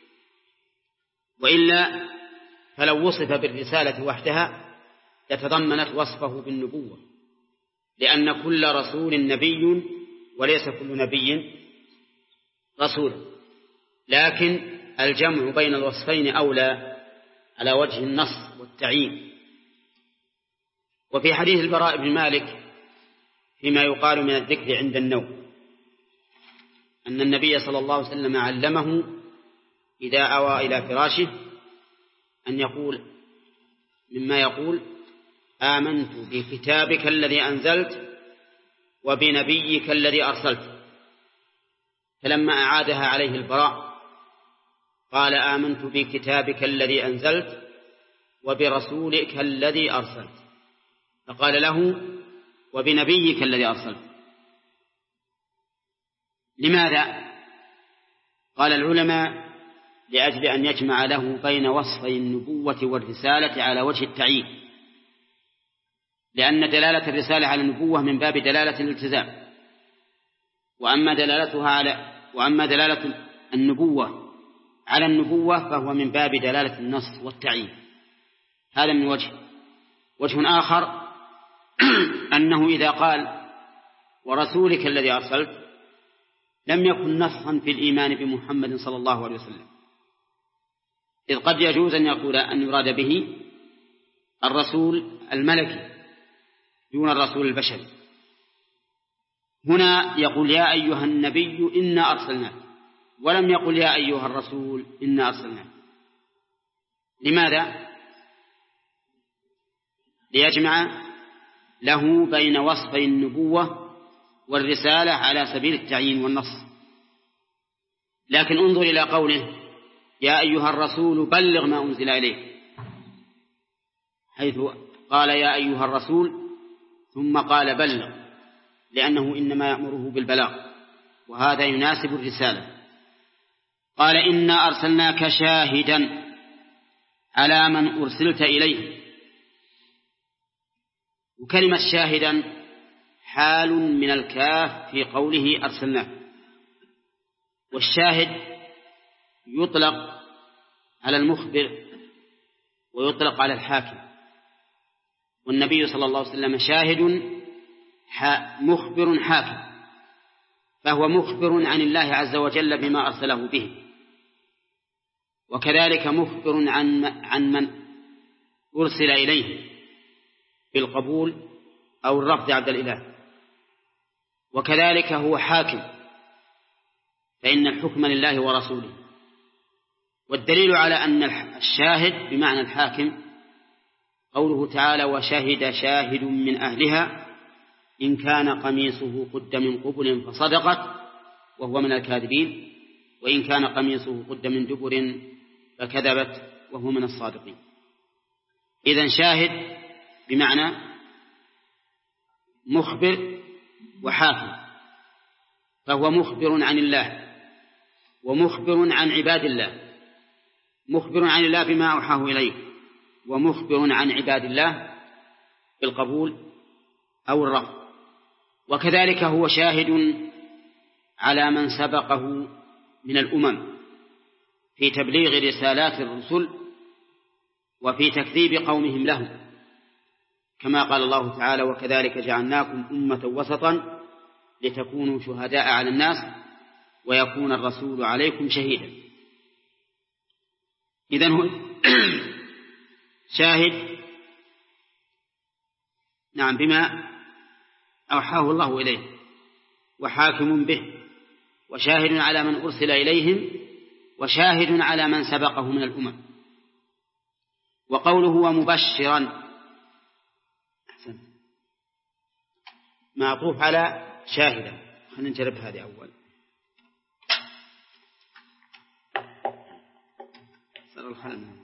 وإلا فلو وصف بالرسالة وحدها لتضمنت وصفه بالنبوة، لأن كل رسول نبي وليس كل نبي رسول، لكن الجمع بين الوصفين أولى على وجه النص والتعيين. وفي حديث البراء بن مالك فيما يقال من الذكر عند النوم أن النبي صلى الله عليه وسلم علمه إذا أوى إلى فراشه أن يقول مما يقول آمنت بكتابك الذي أنزلت وبنبيك الذي أرسلت. فلما أعادها عليه البراء قال آمنت بكتابك الذي أنزلت وبرسولك الذي أرسلت، فقال له وبنبيك الذي أرسلت. لماذا؟ قال العلماء لأجل أن يجمع له بين وصفي النبوة والرسالة على وجه التعيين، لأن دلالة الرسالة على النبوة من باب دلالة الالتزام، وأما دلالة النبوة على النبوة فهو من باب دلالة النص والتعيين. هذا من وجه آخر أنه إذا قال ورسولك الذي أرسلت لم يكن نصا في الإيمان بمحمد صلى الله عليه وسلم، إذ قد يجوز أن يقول أن يراد به الرسول الملكي دون الرسول البشري. هنا يقول يا أيها النبي إنا أرسلناك، ولم يقل يا أيها الرسول إنا أرسلناك. لماذا؟ ليجمع له بين وصفي النبوة والرسالة على سبيل التعيين والنص. لكن انظر إلى قوله يا أيها الرسول بلغ ما أنزل إليك، حيث قال يا أيها الرسول ثم قال بلغ، لأنه إنما يأمره بالبلاغ، وهذا يناسب الرسالة. قال إنا أرسلناك شاهدا على من أرسلت إليه، وكلمة شاهدا حال من الكاف في قوله أرسلناك، والشاهد يطلق على المخبر ويطلق على الحاكم، والنبي صلى الله عليه وسلم شاهد مخبر حاكم، فهو مخبر عن الله عز وجل بما أرسله به، وكذلك مخبر عن من أرسل إليه بالقبول أو الرفض عبد الإله، وكذلك هو حاكم، فإن الحكم لله ورسوله. والدليل على أن الشاهد بمعنى الحاكم قوله تعالى وشهد شاهد من أهلها إن كان قميصه قد من قبل فصدقت وهو من الكاذبين وإن كان قميصه قد من دبر فكذبت وهو من الصادقين. إذن شاهد بمعنى مخبر وحاكم، فهو مخبر عن الله ومخبر عن عباد الله، مخبر عن الله بما أوحاه إليه، ومخبر عن عباد الله بالقبول أو الرفض. وكذلك هو شاهد على من سبقه من الأمم في تبليغ رسالات الرسل وفي تكذيب قومهم له، كما قال الله تعالى وكذلك جعلناكم أمة وسطا لتكونوا شهداء على الناس ويكون الرسول عليكم شهيدا. إذن هو شاهد نعم بما أوحاه الله إليه، وحاكم به، وشاهد على من أرسل إليهم، وشاهد على من سبقه من الأمم. وقوله ومبشرا معطوف على شاهدا. خلينا نجرب هذه أول. صار الخلم.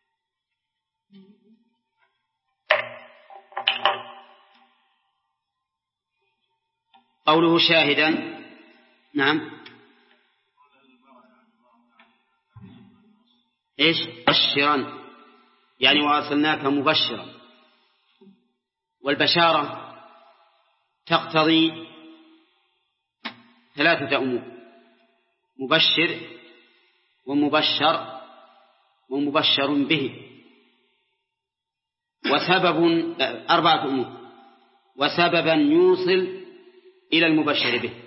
قوله شاهدا نعم إيش بشرا، يعني وأرسلناك مبشرا. والبشارة تقتضي ثلاثة أمور: مبشر ومبشر ومبشر به، وسبب أربعة أمور، وسببا يوصل إلى المبشر به.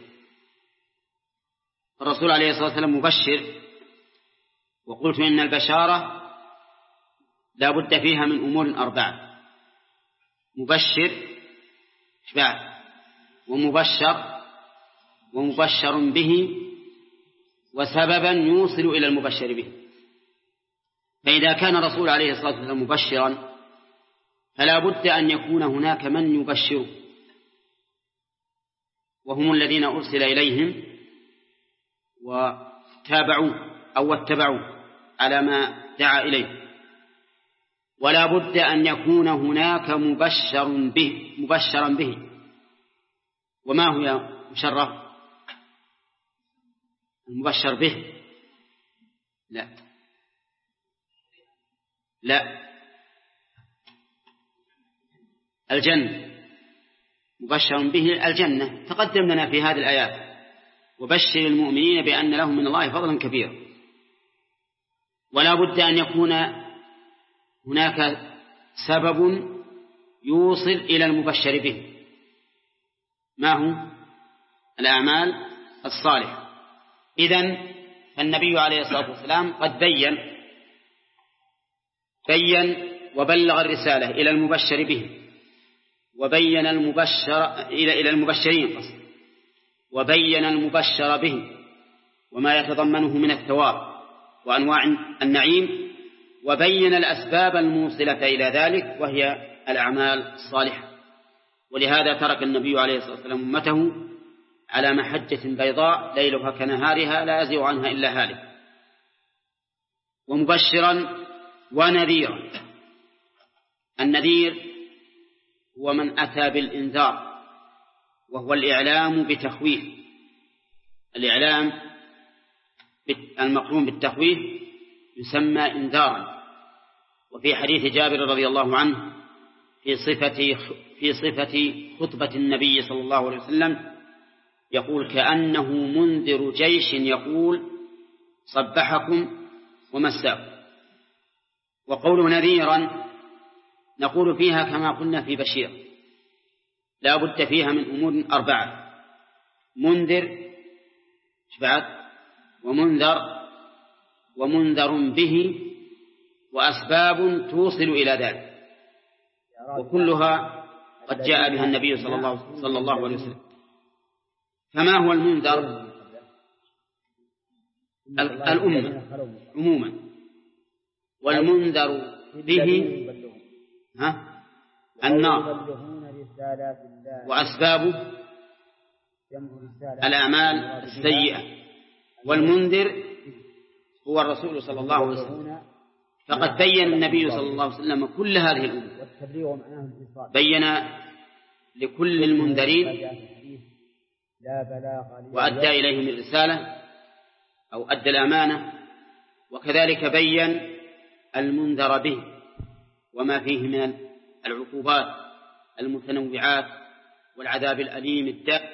الرسول عليه الصلاة والسلام مبشر، وقلت إن البشارة لا بد فيها من أمور أربعة: مبشر ومبشر ومبشر به وسببا يوصل إلى المبشر به. فإذا كان الرسول عليه الصلاة والسلام مبشرا فلا بد أن يكون هناك من يبشر، وهم الذين أرسل إليهم وتابعوه أو اتبعوه على ما دعا إليه. ولا بد أن يكون هناك مبشرا به. وما هو يا مشرف المبشر به؟ لا الجنة. مبشر به الجنة تقدم لنا في هذه الآيات: وبشر المؤمنين بأن لهم من الله فضلا كبيرا. ولا بد أن يكون هناك سبب يوصل إلى المبشر به. ما هو؟ الأعمال الصالحة. إذن فالنبي عليه الصلاة والسلام قد بين وبلغ الرسالة إلى المبشر به، وبين إلى المبشرين وبين المبشر به وما يتضمنه من الثواب وأنواع النعيم، وبين الأسباب الموصلة إلى ذلك وهي الأعمال الصالحة. ولهذا ترك النبي عليه الصلاة والسلام أمته على محجة بيضاء ليلها كنهارها لا يزيغ عنها إلا هالك. ومبشرا ونذيرا. النذير هو من أتى بالإنذار، وهو الإعلام بتخويف. الإعلام المقرون بالتخويف يسمى إنذارا. وفي حديث جابر رضي الله عنه في صفة خطبة النبي صلى الله عليه وسلم يقول: كأنه منذر جيش يقول: صبحكم ومساكم. وقول نذيرا نقول فيها كما قلنا في بشير، لا بد فيها من أمور 4: منذر ومنذر ومنذر به وأسباب توصل إلى ذلك، وكلها قد جاء بها النبي صلى الله عليه وسلم. فما هو المنذر؟ الأمة عموما. والمنذر به النار، وأسبابه الأعمال السيئة. والمنذر هو الرسول صلى الله عليه وسلم، فقد بين النبي صلى الله عليه وسلم كل هذه الأمور، بين لكل المنذرين وأدى إليهم الرسالة أو أدى الأمانة، وكذلك بين المنذر به وما فيه من العقوبات المتنوعات والعذاب الأليم الدائم.